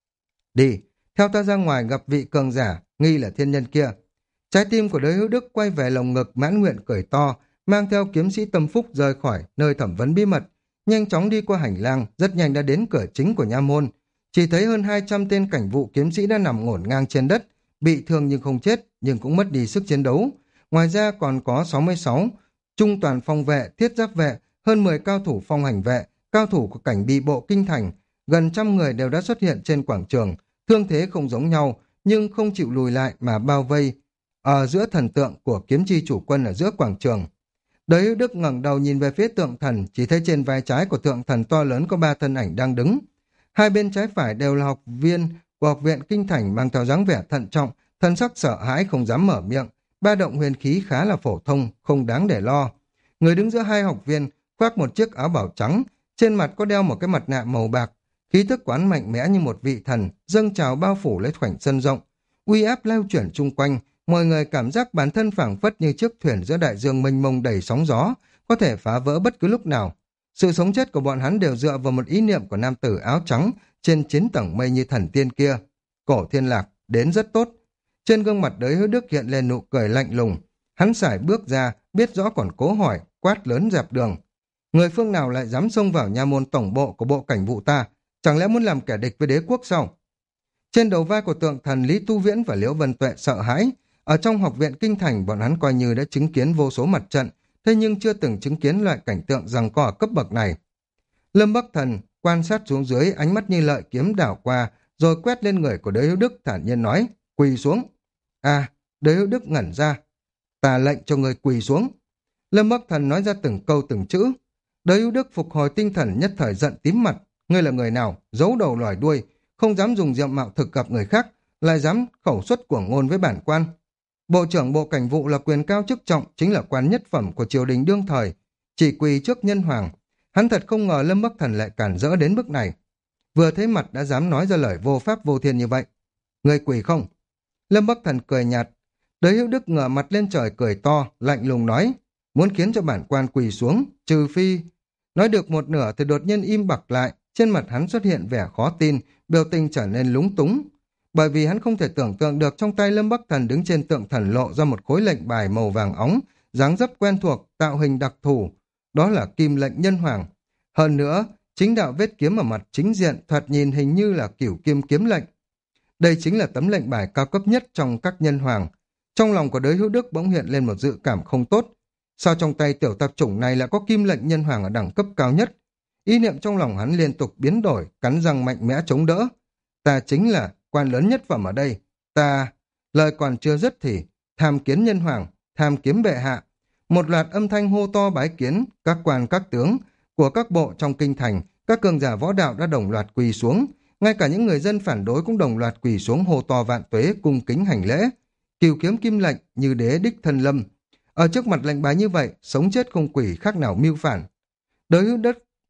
Đi, theo ta ra ngoài gặp vị cường giả, nghi là thiên nhân kia. Trái tim của Đới Hữu Đức quay về lồng ngực mãn nguyện cười to, mang theo kiếm sĩ Tâm Phúc rời khỏi nơi thẩm vấn bí mật, nhanh chóng đi qua hành lang, rất nhanh đã đến cửa chính của nha môn. Chỉ thấy hơn hai trăm tên cảnh vụ kiếm sĩ đã nằm ngổn ngang trên đất, bị thương nhưng không chết, nhưng cũng mất đi sức chiến đấu. Ngoài ra còn có sáu mươi sáu trung toàn phong vệ, thiết giáp vệ, hơn mười cao thủ phong hành vệ, cao thủ của cảnh bị bộ kinh thành, gần trăm người đều đã xuất hiện trên quảng trường, thương thế không giống nhau, nhưng không chịu lùi lại mà bao vây ở giữa thần tượng của kiếm chi chủ quân ở giữa quảng trường. Đới Hữu Đức ngẩng đầu nhìn về phía tượng thần, chỉ thấy trên vai trái của tượng thần to lớn có ba thân ảnh đang đứng. Hai bên trái phải đều là học viên của học viện kinh thành mang theo dáng vẻ thận trọng, thân sắc sợ hãi không dám mở miệng, ba động huyền khí khá là phổ thông, không đáng để lo. Người đứng giữa hai học viên khoác một chiếc áo bảo trắng, trên mặt có đeo một cái mặt nạ màu bạc, khí thức quán mạnh mẽ như một vị thần, dâng trào bao phủ lấy khoảnh sân rộng, uy áp lao chuyển chung quanh, mọi người cảm giác bản thân phảng phất như chiếc thuyền giữa đại dương mênh mông đầy sóng gió, có thể phá vỡ bất cứ lúc nào. Sự sống chết của bọn hắn đều dựa vào một ý niệm của nam tử áo trắng trên chín tầng mây như thần tiên kia. Cổ Thiên Lạc đến rất tốt. Trên gương mặt Đới Hữu Đức hiện lên nụ cười lạnh lùng. Hắn sải bước ra, biết rõ còn cố hỏi, quát lớn dẹp đường. Người phương nào lại dám xông vào nha môn tổng bộ của bộ cảnh vụ ta? Chẳng lẽ muốn làm kẻ địch với đế quốc sao? Trên đầu vai của tượng thần, Lý Tu Viễn và Liễu Vân Tuệ sợ hãi. Ở trong học viện kinh thành, bọn hắn coi như đã chứng kiến vô số mặt trận, thế nhưng chưa từng chứng kiến loại cảnh tượng giằng co ở cấp bậc này. Lâm Bắc Thần quan sát xuống dưới, ánh mắt như lợi kiếm đảo qua, rồi quét lên người của Đới Hữu Đức, thản nhiên nói, quỳ xuống. À, Đới Hữu Đức ngẩn ra. Ta lệnh cho người quỳ xuống. Lâm Bắc Thần nói ra từng câu từng chữ. Đới Hữu Đức phục hồi tinh thần, nhất thời giận tím mặt. Ngươi là người nào, giấu đầu lòi đuôi, không dám dùng diện mạo thực gặp người khác, lại dám khẩu xuất của ngôn với bản quan. Bộ trưởng bộ cảnh vụ là quyền cao chức trọng, chính là quan nhất phẩm của triều đình đương thời, chỉ quỳ trước nhân hoàng. Hắn thật không ngờ Lâm Bắc Thần lại cản rỡ đến mức này. Vừa thấy mặt đã dám nói ra lời vô pháp vô thiên như vậy. Ngươi quỳ không? Lâm Bắc Thần cười nhạt. Đới Hữu Đức ngửa mặt lên trời cười to, lạnh lùng nói, muốn khiến cho bản quan quỳ xuống, trừ phi. Nói được một nửa thì đột nhiên im bặt lại, trên mặt hắn xuất hiện vẻ khó tin, biểu tình trở nên lúng túng. Bởi vì hắn không thể tưởng tượng được trong tay Lâm Bắc Thần đứng trên tượng thần lộ ra một khối lệnh bài màu vàng óng, dáng dấp quen thuộc, tạo hình đặc thù. Đó là kim lệnh nhân hoàng. Hơn nữa, chính đạo vết kiếm ở mặt chính diện thoạt nhìn hình như là cửu kim kiếm lệnh. Đây chính là tấm lệnh bài cao cấp nhất trong các nhân hoàng. Trong lòng của Đới Hữu Đức bỗng hiện lên một dự cảm không tốt. Sao trong tay tiểu tạp chủng này lại có kim lệnh nhân hoàng ở đẳng cấp cao nhất? Ý niệm trong lòng hắn liên tục biến đổi, cắn răng mạnh mẽ chống đỡ. Ta chính là quan lớn nhất phẩm ở đây. Ta... Lời còn chưa dứt thì tham kiến nhân hoàng, tham kiếm bệ hạ. Một loạt âm thanh hô to bái kiến, các quan các tướng của các bộ trong kinh thành, các cường giả võ đạo đã đồng loạt quỳ xuống. Ngay cả những người dân phản đối cũng đồng loạt quỳ xuống hô to vạn tuế, cung kính hành lễ. Cửu kiếm kim lệnh như đế đích thân lâm. Ở trước mặt lệnh bài như vậy, sống chết không quỳ khác nào mưu phản. Đới Hữu Đức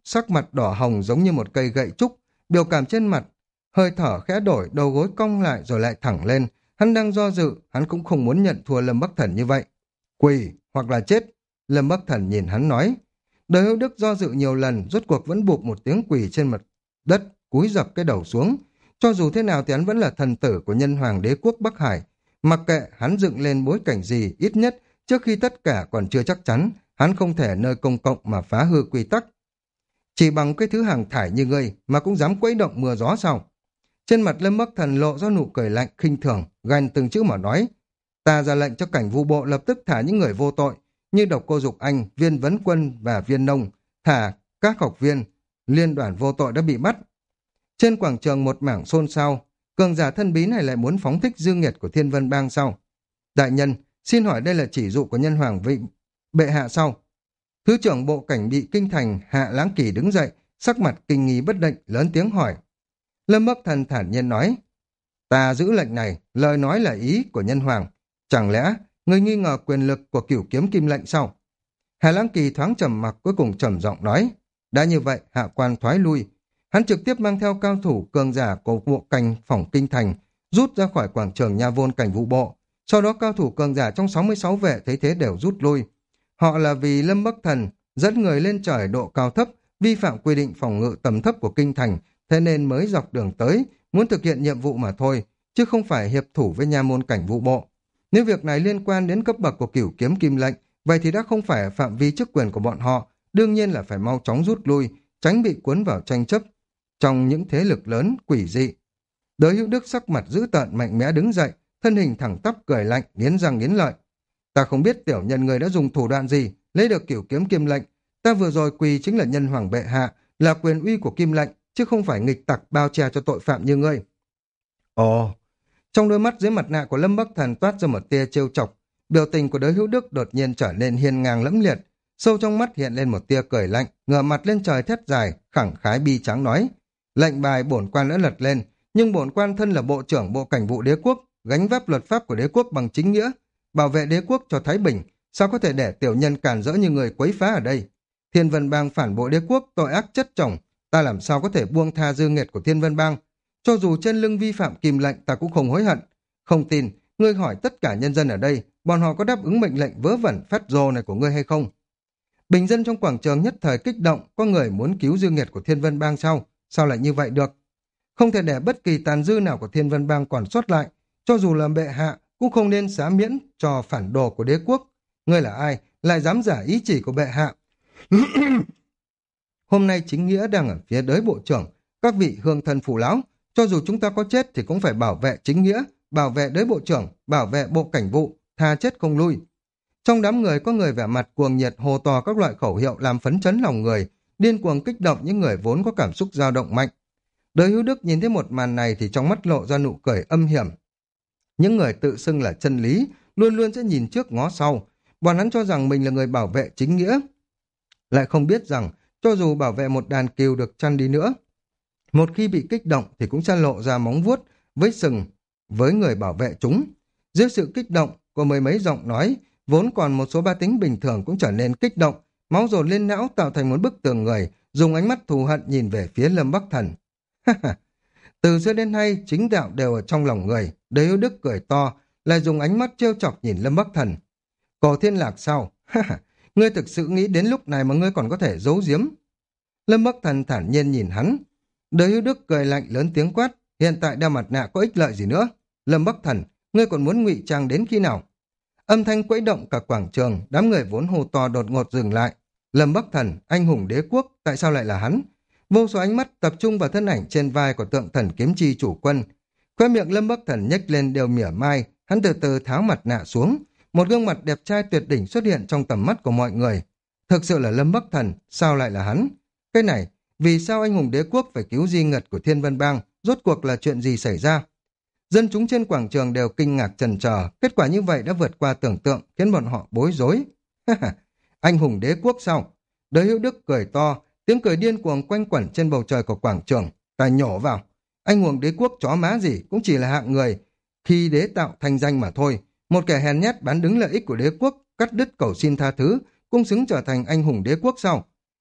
sắc mặt đỏ hồng giống như một cây gậy trúc, biểu cảm trên mặt, hơi thở khẽ đổi, đầu gối cong lại rồi lại thẳng lên. Hắn đang do dự, hắn cũng không muốn nhận thua Lâm Bắc Thần như vậy. Quỳ, hoặc là chết. Lâm Bắc Thần nhìn hắn nói. Đời Hữu Đức do dự nhiều lần, rốt cuộc vẫn bụp một tiếng quỳ trên mặt đất, cúi dập cái đầu xuống. Cho dù thế nào thì hắn vẫn là thần tử của nhân hoàng đế quốc Bắc Hải. Mặc kệ hắn dựng lên bối cảnh gì, ít nhất trước khi tất cả còn chưa chắc chắn, hắn không thể nơi công cộng mà phá hư quy tắc. Chỉ bằng cái thứ hàng thải như ngươi mà cũng dám quấy động mưa gió sao? Trên mặt Lâm Bắc Thần lộ ra nụ cười lạnh khinh thường, gằn từng chữ mà nói. Ta ra lệnh cho cảnh vu bộ lập tức thả những người vô tội, như Độc Cô Dục Anh, Viên Vấn Quân và Viên Nông, thả các học viên, liên đoàn vô tội đã bị bắt. Trên quảng trường một mảng xôn xao, cường giả thân bí này lại muốn phóng thích dương nghiệt của Thiên Vân Bang sao? Đại nhân, xin hỏi đây là chỉ dụ của nhân hoàng vị bệ hạ sau? Thứ trưởng bộ cảnh bị kinh thành Hạ Lãng Kỳ đứng dậy, sắc mặt kinh nghi bất định, lớn tiếng hỏi. Lâm Bắc Thần thản nhiên nói, ta giữ lệnh này, lời nói là ý của nhân hoàng. Chẳng lẽ người nghi ngờ quyền lực của Cửu Kiếm Kim lệnh sao? Hạ Lãng Kỳ thoáng trầm mặc, cuối cùng trầm giọng nói, đã như vậy hạ quan thoái lui. Hắn trực tiếp mang theo cao thủ cường giả của bộ cảnh phòng kinh thành, rút ra khỏi quảng trường Nha Vôn cảnh vụ bộ. Sau đó cao thủ cường giả trong sáu mươi sáu vệ thấy thế đều rút lui. Họ là vì Lâm Bắc Thần dẫn người lên trời độ cao thấp, vi phạm quy định phòng ngự tầm thấp của kinh thành, thế nên mới dọc đường tới, muốn thực hiện nhiệm vụ mà thôi, chứ không phải hiệp thủ với Nha Môn cảnh vụ bộ. Nếu việc này liên quan đến cấp bậc của Cửu Kiếm Kim lệnh, vậy thì đã không phải ở phạm vi chức quyền của bọn họ, đương nhiên là phải mau chóng rút lui, tránh bị cuốn vào tranh chấp trong những thế lực lớn quỷ dị. Đới Hữu Đức sắc mặt dữ tợn mạnh mẽ đứng dậy, thân hình thẳng tắp cười lạnh, nghiến răng nghiến lợi. Ta không biết tiểu nhân người đã dùng thủ đoạn gì lấy được Cửu Kiếm Kim lệnh, ta vừa rồi quỳ chính là nhân hoàng bệ hạ, là quyền uy của Kim lệnh, chứ không phải nghịch tặc bao che cho tội phạm như ngươi. Ồ, trong đôi mắt dưới mặt nạ của Lâm Bắc Thần toát ra một tia trêu chọc, biểu tình của Đới Hữu Đức đột nhiên trở nên hiên ngang lẫm liệt, sâu trong mắt hiện lên một tia cười lạnh, ngửa mặt lên trời thét dài, khẳng khái bi tráng nói: lệnh bài bổn quan đã lật lên, nhưng bổn quan thân là bộ trưởng bộ cảnh vụ đế quốc, gánh vác luật pháp của đế quốc bằng chính nghĩa, bảo vệ đế quốc cho thái bình, sao có thể để tiểu nhân càn rỡ như người quấy phá ở đây? Thiên Vân Bang phản bội đế quốc, tội ác chất chồng, ta làm sao có thể buông tha dư nghiệt của Thiên Vân Bang? Cho dù trên lưng vi phạm kim lệnh, ta cũng không hối hận. Không tin, ngươi hỏi tất cả nhân dân ở đây, bọn họ có đáp ứng mệnh lệnh vớ vẩn phát rồ này của ngươi hay không? Bình dân trong quảng trường nhất thời kích động, có người muốn cứu dư nghiệt của Thiên Vân Bang sao? Sao lại như vậy được? Không thể để bất kỳ tàn dư nào của Thiên Vân Bang còn sót lại, cho dù là bệ hạ cũng không nên xá miễn cho phản đồ của đế quốc. Ngươi là ai, lại dám giả ý chỉ của bệ hạ? Hôm nay chính nghĩa đang ở phía đới bộ trưởng, các vị hương thân phụ lão, cho dù chúng ta có chết thì cũng phải bảo vệ chính nghĩa, bảo vệ đới bộ trưởng, bảo vệ bộ cảnh vụ, tha chết không lui. Trong đám người có người vẻ mặt cuồng nhiệt hô to các loại khẩu hiệu làm phấn chấn lòng người, điên cuồng kích động những người vốn có cảm xúc dao động mạnh. Đới Hữu Đức nhìn thấy một màn này thì trong mắt lộ ra nụ cười âm hiểm. Những người tự xưng là chân lý luôn luôn sẽ nhìn trước ngó sau, bọn hắn cho rằng mình là người bảo vệ chính nghĩa, lại không biết rằng cho dù bảo vệ một đàn cừu được chăn đi nữa, một khi bị kích động thì cũng sẽ lộ ra móng vuốt với sừng với người bảo vệ chúng. Dưới sự kích động của mười mấy giọng nói, vốn còn một số ba tính bình thường cũng trở nên kích động, máu dồn lên não tạo thành một bức tường người, dùng ánh mắt thù hận nhìn về phía Lâm Bắc Thần. Từ xưa đến nay, chính đạo đều ở trong lòng người. Đới Hữu Đức cười to, lại dùng ánh mắt trêu chọc nhìn Lâm Bắc Thần. Cổ Thiên Lạc sao? Ngươi thực sự nghĩ đến lúc này mà ngươi còn có thể giấu giếm? Lâm Bắc Thần thản nhiên nhìn hắn. Đới Hữu Đức cười lạnh lớn tiếng quát, hiện tại đeo mặt nạ có ích lợi gì nữa? Lâm Bắc Thần, ngươi còn muốn ngụy trang đến khi nào? Âm thanh quấy động cả quảng trường, đám người vốn hô to đột ngột dừng lại. Lâm Bắc Thần, anh hùng đế quốc, tại sao lại là hắn? Vô số ánh mắt tập trung vào thân ảnh trên vai của tượng thần kiếm chi chủ quân. Khóe miệng Lâm Bắc Thần nhếch lên đều mỉa mai, hắn từ từ tháo mặt nạ xuống. Một gương mặt đẹp trai tuyệt đỉnh xuất hiện trong tầm mắt của mọi người. Thực sự là Lâm Bắc Thần, sao lại là hắn? Cái này, vì sao anh hùng đế quốc phải cứu di ngật của Thiên Vân Bang? Rốt cuộc là chuyện gì xảy ra? Dân chúng trên quảng trường đều kinh ngạc chần chờ, kết quả như vậy đã vượt qua tưởng tượng, khiến bọn họ bối rối. Anh hùng đế quốc sao? Đới Hữu Đức cười to, tiếng cười điên cuồng quanh quẩn trên bầu trời của quảng trường. Ta nhổ vào, anh hùng đế quốc chó má gì cũng chỉ là hạng người khi đế tạo thành danh mà thôi. Một kẻ hèn nhát bán đứng lợi ích của đế quốc, cắt đứt cầu xin tha thứ, cũng xứng trở thành anh hùng đế quốc sao?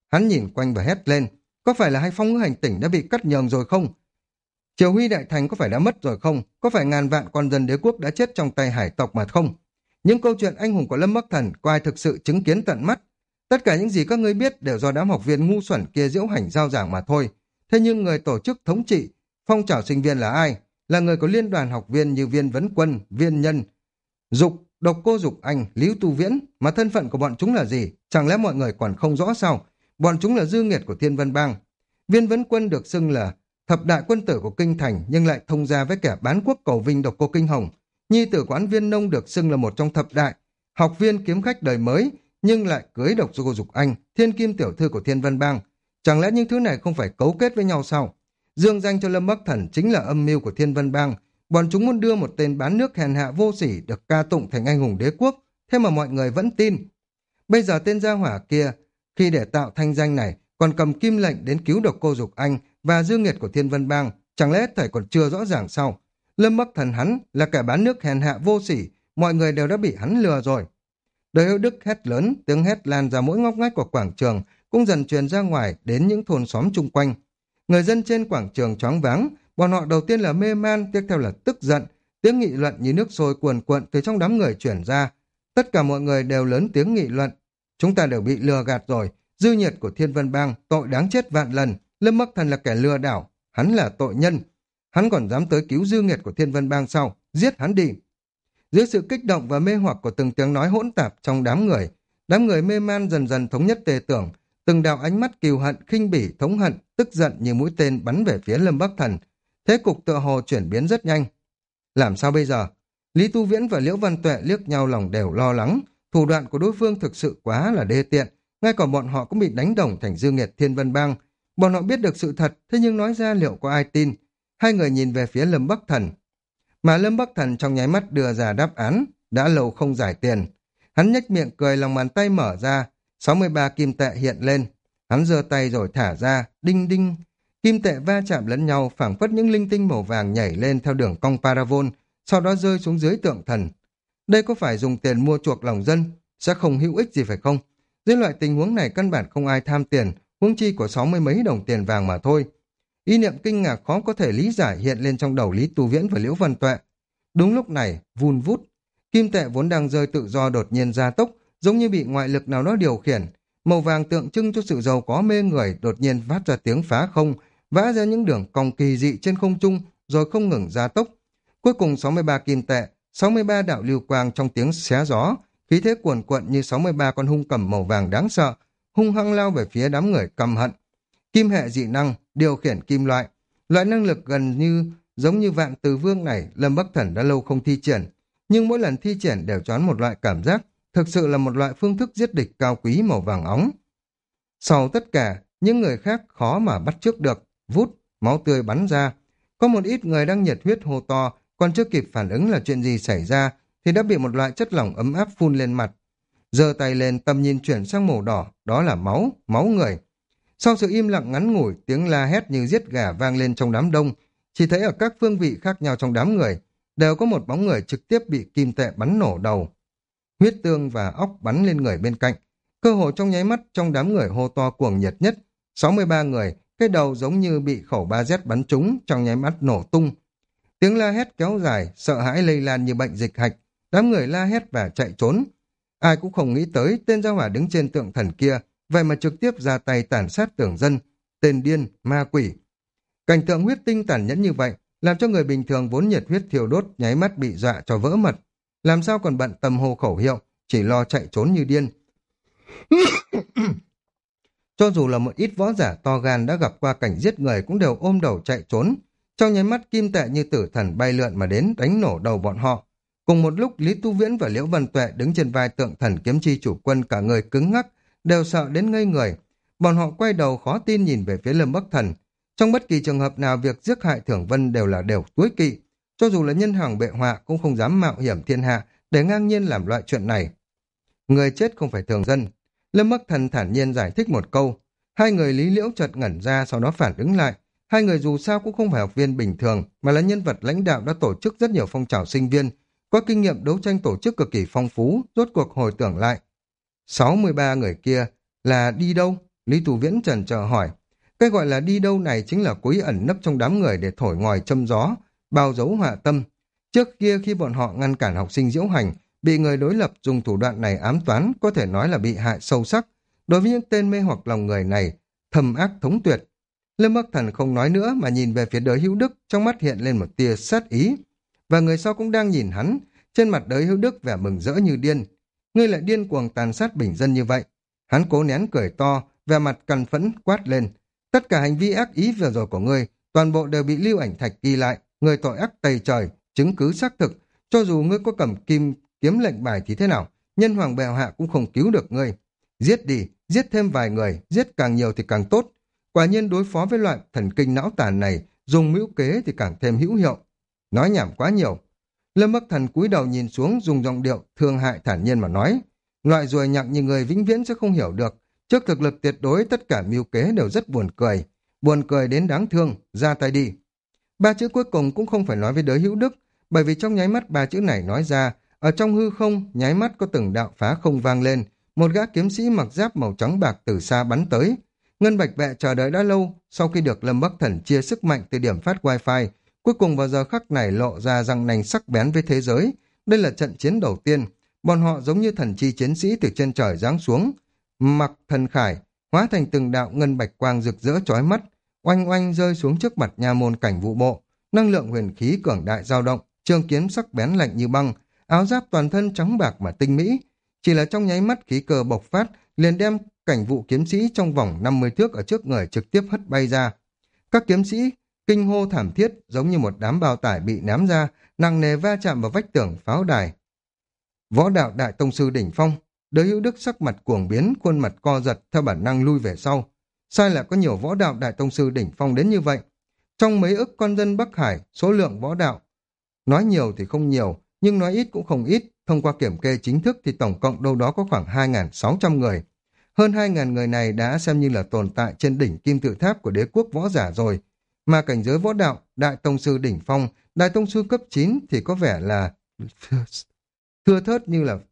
Hắn nhìn quanh và hét lên, có phải là hai phong ngữ hành tỉnh đã bị cắt nhường rồi không? Triều Huy Đại Thành có phải đã mất rồi không? Có phải ngàn vạn con dân đế quốc đã chết trong tay hải tộc mà không? Những câu chuyện anh hùng của Lâm Bắc Thần có ai thực sự chứng kiến tận mắt? Tất cả những gì các ngươi biết đều do đám học viên ngu xuẩn kia diễu hành giao giảng mà thôi. Thế nhưng người tổ chức thống trị, phong trào sinh viên là ai? Là người của liên đoàn học viên như Viên Vấn Quân, Viên Nhân, Dục, Độc Cô Dục Anh, Lý Tu Viễn, mà thân phận của bọn chúng là gì? Chẳng lẽ mọi người còn không rõ sao? Bọn chúng là dư nghiệt của Thiên Vân Bang. Viên Vấn Quân được xưng là thập đại quân tử của Kinh Thành nhưng lại thông gia với kẻ bán quốc cầu vinh Độc Cô Kinh Hồng. Nhi tử của Án Viên Nông được xưng là một trong thập đại học viên kiếm khách đời mới nhưng lại cưới Độc Cô Dục Anh, thiên kim tiểu thư của Thiên Vân Bang. Chẳng lẽ những thứ này không phải cấu kết với nhau sao? Dương danh cho Lâm Bắc Thần chính là âm mưu của Thiên Vân Bang. Bọn chúng muốn đưa một tên bán nước hèn hạ vô sỉ được ca tụng thành anh hùng đế quốc, thế mà mọi người vẫn tin. Bây giờ tên gia hỏa kia, khi để tạo thanh danh này, còn cầm kim lệnh đến cứu Độc Cô Dục Anh và dư nghiệt của Thiên Vân Bang, chẳng lẽ thầy còn chưa rõ ràng sao? Lâm Bắc Thần hắn là kẻ bán nước hèn hạ vô sỉ, mọi người đều đã bị hắn lừa rồi. Đời Hữu Đức hét lớn, tiếng hét lan ra mỗi ngóc ngách của quảng trường, cũng dần truyền ra ngoài đến những thôn xóm chung quanh. Người dân trên quảng trường choáng váng, bọn họ đầu tiên là mê man, tiếp theo là tức giận, tiếng nghị luận như nước sôi cuồn cuộn từ trong đám người chuyển ra. Tất cả mọi người đều lớn tiếng nghị luận. Chúng ta đều bị lừa gạt rồi, dư nhiệt của Thiên Vân Bang, tội đáng chết vạn lần, Lâm Bắc Thần là kẻ lừa đảo, hắn là tội nhân. Hắn còn dám tới cứu dư nghiệt của Thiên Vân Bang sao? Giết hắn đi! Dưới sự kích động và mê hoặc của từng tiếng nói hỗn tạp trong đám người, đám người mê man dần dần thống nhất tề tưởng, từng đạo ánh mắt kiêu hận, khinh bỉ, thống hận, tức giận như mũi tên bắn về phía Lâm Bắc Thần. Thế cục tựa hồ chuyển biến rất nhanh. Làm sao bây giờ? Lý Tu Viễn và Liễu Văn Tuệ liếc nhau lòng đều lo lắng, thủ đoạn của đối phương thực sự quá là đê tiện, ngay cả bọn họ cũng bị đánh đồng thành dư nghiệt Thiên Vân Bang. Bọn họ biết được sự thật, thế nhưng nói ra liệu có ai tin? Hai người nhìn về phía Lâm Bắc Thần. Mà Lâm Bắc Thần trong nháy mắt đưa ra đáp án, đã lâu không giải tiền. Hắn nhếch miệng cười, lòng bàn tay mở ra, sáu mươi ba kim tệ hiện lên. Hắn giơ tay rồi thả ra, đinh đinh. Kim tệ va chạm lẫn nhau, phảng phất những linh tinh màu vàng nhảy lên theo đường cong paravol, sau đó rơi xuống dưới tượng thần. Đây có phải dùng tiền mua chuộc lòng dân? Sẽ không hữu ích gì phải không? Dưới loại tình huống này căn bản không ai tham tiền, huống chi của sáu mươi mấy đồng tiền vàng mà thôi. Ý niệm kinh ngạc khó có thể lý giải hiện lên trong đầu Lý Tu Viễn và Liễu Văn Tuệ. Đúng lúc này, vun vút, kim tệ vốn đang rơi tự do đột nhiên gia tốc, giống như bị ngoại lực nào đó điều khiển. Màu vàng tượng trưng cho sự giàu có mê người đột nhiên phát ra tiếng phá không, vã ra những đường cong kỳ dị trên không trung, rồi không ngừng gia tốc. Cuối cùng sáu mươi ba kim tệ, sáu mươi ba đạo lưu quang trong tiếng xé gió, khí thế cuồn cuộn như sáu mươi ba con hung cầm màu vàng đáng sợ, hung hăng lao về phía đám người căm hận. Kim hệ dị năng, điều khiển kim loại. Loại năng lực gần như giống như Vạn Từ Vương này, Lâm Bắc Thần đã lâu không thi triển, nhưng mỗi lần thi triển đều cho hắn một loại cảm giác, thực sự là một loại phương thức giết địch cao quý màu vàng óng. Sau tất cả, những người khác khó mà bắt chước được, vút, máu tươi bắn ra. Có một ít người đang nhiệt huyết hô to, còn chưa kịp phản ứng là chuyện gì xảy ra, thì đã bị một loại chất lỏng ấm áp phun lên mặt. Giơ tay lên, tầm nhìn chuyển sang màu đỏ, đó là máu, máu người. Sau sự im lặng ngắn ngủi, tiếng la hét như giết gà vang lên trong đám đông. Chỉ thấy ở các phương vị khác nhau trong đám người, đều có một bóng người trực tiếp bị kim tệ bắn nổ đầu. Huyết tương và óc bắn lên người bên cạnh. Cơ hội trong nháy mắt trong đám người hô to cuồng nhiệt nhất. sáu mươi ba người, cái đầu giống như bị khẩu ba Z bắn trúng, trong nháy mắt nổ tung. Tiếng la hét kéo dài, sợ hãi lây lan như bệnh dịch hạch. Đám người la hét và chạy trốn. Ai cũng không nghĩ tới tên gia hỏa đứng trên tượng thần kia, vậy mà trực tiếp ra tay tàn sát tưởng dân. Tên điên, ma quỷ. Cảnh tượng huyết tinh tàn nhẫn như vậy, làm cho người bình thường vốn nhiệt huyết thiêu đốt nháy mắt bị dọa cho vỡ mật. Làm sao còn bận tâm hô khẩu hiệu, chỉ lo chạy trốn như điên. Cho dù là một ít võ giả to gan đã gặp qua cảnh giết người cũng đều ôm đầu chạy trốn. Trong nháy mắt kim tệ như tử thần bay lượn mà đến đánh nổ đầu bọn họ. Cùng một lúc Lý Tu Viễn và Liễu Văn Tuệ đứng trên vai tượng thần kiếm chi chủ quân, cả người cứng ngắc, đều sợ đến ngây người. Bọn họ quay đầu khó tin nhìn về phía Lâm Bắc Thần. Trong bất kỳ trường hợp nào việc giết hại Thưởng Vân đều là đều tối kỵ. Cho dù là nhân hoàng bệ họa cũng không dám mạo hiểm thiên hạ để ngang nhiên làm loại chuyện này. Người chết không phải thường dân. Lâm Bắc Thần thản nhiên giải thích một câu. Hai người Lý Liễu chợt ngẩn ra, sau đó phản ứng lại. Hai người dù sao cũng không phải học viên bình thường, mà là nhân vật lãnh đạo đã tổ chức rất nhiều phong trào sinh viên, có kinh nghiệm đấu tranh tổ chức cực kỳ phong phú. Rốt cuộc hồi tưởng lại, sáu mươi ba người kia là đi đâu? Lý Tu Viễn chần chờ hỏi. Cái gọi là đi đâu này chính là cố ý ẩn nấp trong đám người để thổi ngòi châm gió, bao dấu họa tâm. Trước kia khi bọn họ ngăn cản học sinh diễu hành, bị người đối lập dùng thủ đoạn này ám toán, có thể nói là bị hại sâu sắc. Đối với những tên mê hoặc lòng người này, thầm ác thống tuyệt. Lâm Bắc Thần không nói nữa mà nhìn về phía Đới Hữu Đức, trong mắt hiện lên một tia sát ý. Và người sau cũng đang nhìn hắn, trên mặt Đới Hữu Đức vẻ mừng rỡ như điên. Ngươi lại điên cuồng tàn sát bình dân như vậy. Hắn cố nén cười to, vẻ mặt cằn phẫn quát lên. Tất cả hành vi ác ý vừa rồi của ngươi, toàn bộ đều bị lưu ảnh thạch ghi lại, người tội ác tày trời, chứng cứ xác thực. Cho dù ngươi có cầm kim kiếm lệnh bài thì thế nào, nhân hoàng bèo hạ cũng không cứu được ngươi. Giết đi, giết thêm vài người, giết càng nhiều thì càng tốt. Quả nhiên đối phó với loại thần kinh não tàn này, dùng mưu kế thì càng thêm hữu hiệu. Nói nhảm quá nhiều. Lâm Bắc Thần cúi đầu nhìn xuống, dùng giọng điệu thương hại thản nhiên mà nói. Loại ruồi nhặng như người vĩnh viễn sẽ không hiểu được. Trước thực lực tuyệt đối, tất cả mưu kế đều rất buồn cười. Buồn cười đến đáng thương, ra tay đi. Ba chữ cuối cùng cũng không phải nói với Đới Hữu Đức, bởi vì trong nháy mắt ba chữ này nói ra, ở trong hư không, nháy mắt có từng đạo phá không vang lên, một gã kiếm sĩ mặc giáp màu trắng bạc từ xa bắn tới. Ngân Bạch Vệ chờ đợi đã lâu, sau khi được Lâm Bắc Thần chia sức mạnh từ điểm phát wifi, cuối cùng vào giờ khắc này lộ ra răng nanh sắc bén với thế giới. Đây là trận chiến đầu tiên, bọn họ giống như thần chi chiến sĩ từ trên trời giáng xuống, mặc thần khải, hóa thành từng đạo ngân bạch quang rực rỡ chói mắt, oanh oanh rơi xuống trước mặt nha môn Cảnh Vụ Bộ, năng lượng huyền khí cường đại dao động, trường kiếm sắc bén lạnh như băng, áo giáp toàn thân trắng bạc mà tinh mỹ. Chỉ là trong nháy mắt khí cơ bộc phát, liền đem Cảnh Vụ kiếm sĩ trong vòng năm mươi thước ở trước người trực tiếp hất bay ra. Các kiếm sĩ kinh hô thảm thiết, giống như một đám bao tải bị ném ra, nặng nề va chạm vào vách tường pháo đài. Võ đạo đại tông sư đỉnh phong, Đới Hữu Đức sắc mặt cuồng biến, khuôn mặt co giật theo bản năng lui về sau. Sai lại có nhiều võ đạo đại tông sư đỉnh phong đến như vậy? Trong mấy ức con dân Bắc Hải, số lượng võ đạo nói nhiều thì không nhiều, nhưng nói ít cũng không ít. Thông qua kiểm kê chính thức thì tổng cộng đâu đó có khoảng hai nghìn sáu trăm người. Hơn hai nghìn người này đã xem như là tồn tại trên đỉnh kim tự tháp của đế quốc võ giả rồi. Mà cảnh giới võ đạo, đại tông sư đỉnh phong, đại tông sư cấp chín thì có vẻ là thưa thớt như là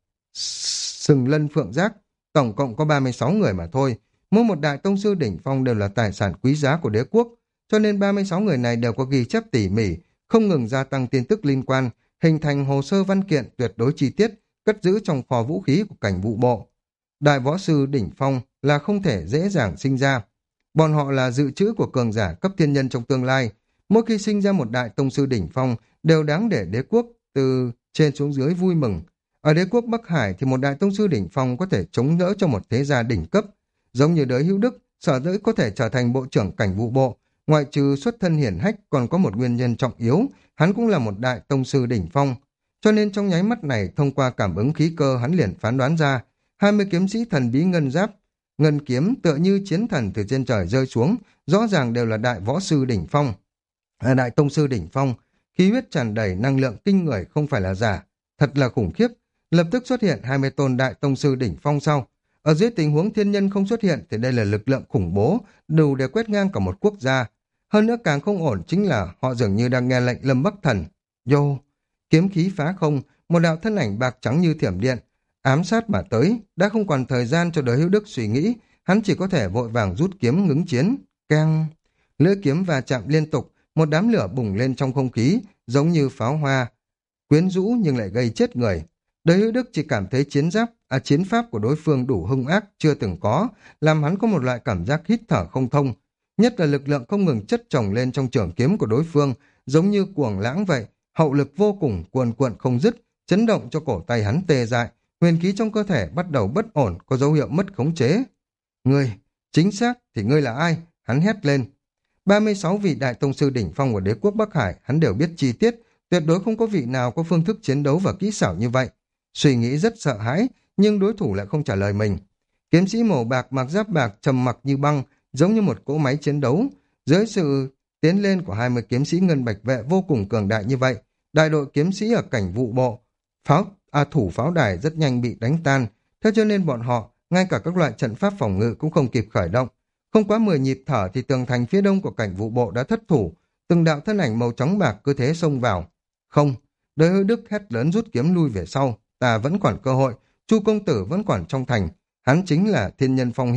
sừng lân phượng giác. Tổng cộng có ba mươi sáu người mà thôi. Mỗi một đại tông sư đỉnh phong đều là tài sản quý giá của đế quốc, cho nên ba mươi sáu người này đều có ghi chép tỉ mỉ, không ngừng gia tăng tin tức liên quan, hình thành hồ sơ văn kiện tuyệt đối chi tiết, cất giữ trong kho vũ khí của Cảnh Vụ Bộ. Đại võ sư đỉnh phong là không thể dễ dàng sinh ra. Bọn họ là dự trữ của cường giả cấp thiên nhân trong tương lai. Mỗi khi sinh ra một đại tông sư đỉnh phong đều đáng để đế quốc từ trên xuống dưới vui mừng. Ở đế quốc Bắc Hải thì một đại tông sư đỉnh phong có thể chống đỡ cho một thế gia đỉnh cấp. Giống như Đới Hữu Đức, sở dĩ có thể trở thành bộ trưởng Cảnh Vụ Bộ, ngoại trừ xuất thân hiển hách còn có một nguyên nhân trọng yếu, hắn cũng là một đại tông sư đỉnh phong. Cho nên trong nháy mắt này, thông qua cảm ứng khí cơ, hắn liền phán đoán ra hai mươi kiếm sĩ thần bí ngân giáp, ngân kiếm tựa như chiến thần từ trên trời rơi xuống, rõ ràng đều là đại võ sư đỉnh phong. À, đại tông sư đỉnh phong, khí huyết tràn đầy năng lượng kinh người không phải là giả, thật là khủng khiếp. Lập tức xuất hiện hai mươi tôn đại tông sư đỉnh phong sau. Ở dưới tình huống thiên nhân không xuất hiện thì đây là lực lượng khủng bố, đủ để quét ngang cả một quốc gia. Hơn nữa càng không ổn chính là họ dường như đang nghe lệnh Lâm Bắc Thần. Yo, kiếm khí phá không, một đạo thân ảnh bạc trắng như thiểm điện, ám sát mà tới, đã không còn thời gian cho Đới Hữu Đức suy nghĩ, hắn chỉ có thể vội vàng rút kiếm ngứng chiến. Keng, lưỡi kiếm va chạm liên tục, một đám lửa bùng lên trong không khí, giống như pháo hoa, quyến rũ nhưng lại gây chết người. Đới Hữu Đức chỉ cảm thấy chiến giáp, à chiến pháp của đối phương đủ hung ác, chưa từng có, làm hắn có một loại cảm giác hít thở không thông. Nhất là lực lượng không ngừng chất chồng lên trong trường kiếm của đối phương, giống như cuồng lãng vậy, hậu lực vô cùng cuồn cuộn không dứt, chấn động cho cổ tay hắn tê dại, huyền khí trong cơ thể bắt đầu bất ổn, có dấu hiệu mất khống chế. Ngươi, chính xác thì ngươi là ai? Hắn hét lên. ba mươi sáu vị đại tông sư đỉnh phong của đế quốc Bắc Hải, hắn đều biết chi tiết, tuyệt đối không có vị nào có phương thức chiến đấu và kỹ xảo như vậy. Suy nghĩ rất sợ hãi, nhưng đối thủ lại không trả lời mình. Kiếm sĩ màu bạc mặc giáp bạc trầm mặc như băng, giống như một cỗ máy chiến đấu. Dưới sự tiến lên của hai mươi kiếm sĩ ngân bạch vệ vô cùng cường đại như vậy, đại đội kiếm sĩ ở Cảnh Vụ Bộ, pháo à, thủ pháo đài rất nhanh bị đánh tan. Thế cho nên bọn họ, ngay cả các loại trận pháp phòng ngự cũng không kịp khởi động. Không quá mười nhịp thở thì tường thành phía đông của Cảnh Vụ Bộ đã thất thủ, từng đạo thân ảnh màu trắng bạc cứ thế xông vào. Không, Đới Hữu Đức hét lớn rút kiếm lui về sau. Ta vẫn còn cơ hội, Chu công tử vẫn còn trong thành, hắn chính là thiên nhân phong hiệu,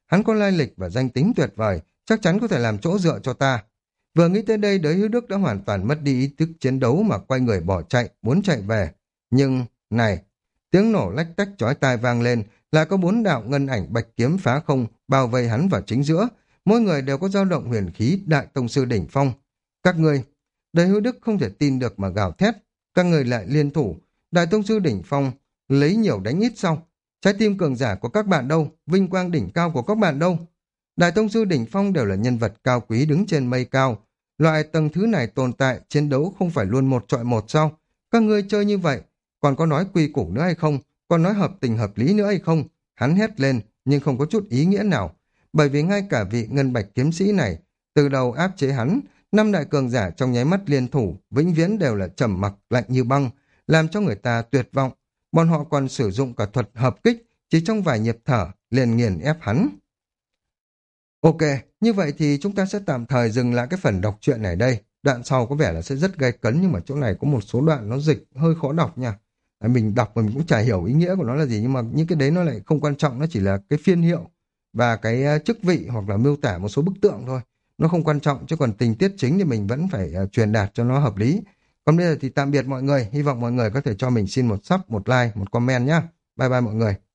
Hắn có lai lịch và danh tính tuyệt vời, chắc chắn có thể làm chỗ dựa cho ta. Vừa nghĩ tới đây, Đới Hữu Đức đã hoàn toàn mất đi ý thức chiến đấu mà quay người bỏ chạy, muốn chạy về. Nhưng, này, tiếng nổ lách tách chói tai vang lên, là có bốn đạo ngân ảnh bạch kiếm phá không, bao vây hắn vào chính giữa. Mỗi người đều có dao động huyền khí đại tông sư đỉnh phong. Các ngươi, Đới Hữu Đức không thể tin được mà gào thét. Các người lại liên thủ, đại tông sư đỉnh phong, lấy nhiều đánh ít sau. Trái tim cường giả của các bạn đâu, vinh quang đỉnh cao của các bạn đâu. Đại tông sư đỉnh phong đều là nhân vật cao quý đứng trên mây cao. Loại tầng thứ này tồn tại, chiến đấu không phải luôn một trọi một sao? Các ngươi chơi như vậy, còn có nói quy củ nữa hay không? Còn nói hợp tình hợp lý nữa hay không? Hắn hét lên, nhưng không có chút ý nghĩa nào. Bởi vì ngay cả vị ngân bạch kiếm sĩ này, từ đầu áp chế hắn, năm đại cường giả trong nháy mắt liên thủ, vĩnh viễn đều là trầm mặc lạnh như băng, làm cho người ta tuyệt vọng. Bọn họ còn sử dụng cả thuật hợp kích, chỉ trong vài nhịp thở, liền nghiền ép hắn. Ok, như vậy thì chúng ta sẽ tạm thời dừng lại cái phần đọc truyện này đây. Đoạn sau có vẻ là sẽ rất gay cấn, nhưng mà chỗ này có một số đoạn nó dịch hơi khó đọc nha. À, mình đọc mà mình cũng chả hiểu ý nghĩa của nó là gì, nhưng mà những cái đấy nó lại không quan trọng, nó chỉ là cái phiên hiệu và cái uh, chức vị hoặc là miêu tả một số bức tượng thôi. Nó không quan trọng, chứ còn tình tiết chính thì mình vẫn phải uh, truyền đạt cho nó hợp lý. Còn bây giờ thì tạm biệt mọi người, hy vọng mọi người có thể cho mình xin một sub, một like, một comment nhé. Bye bye mọi người.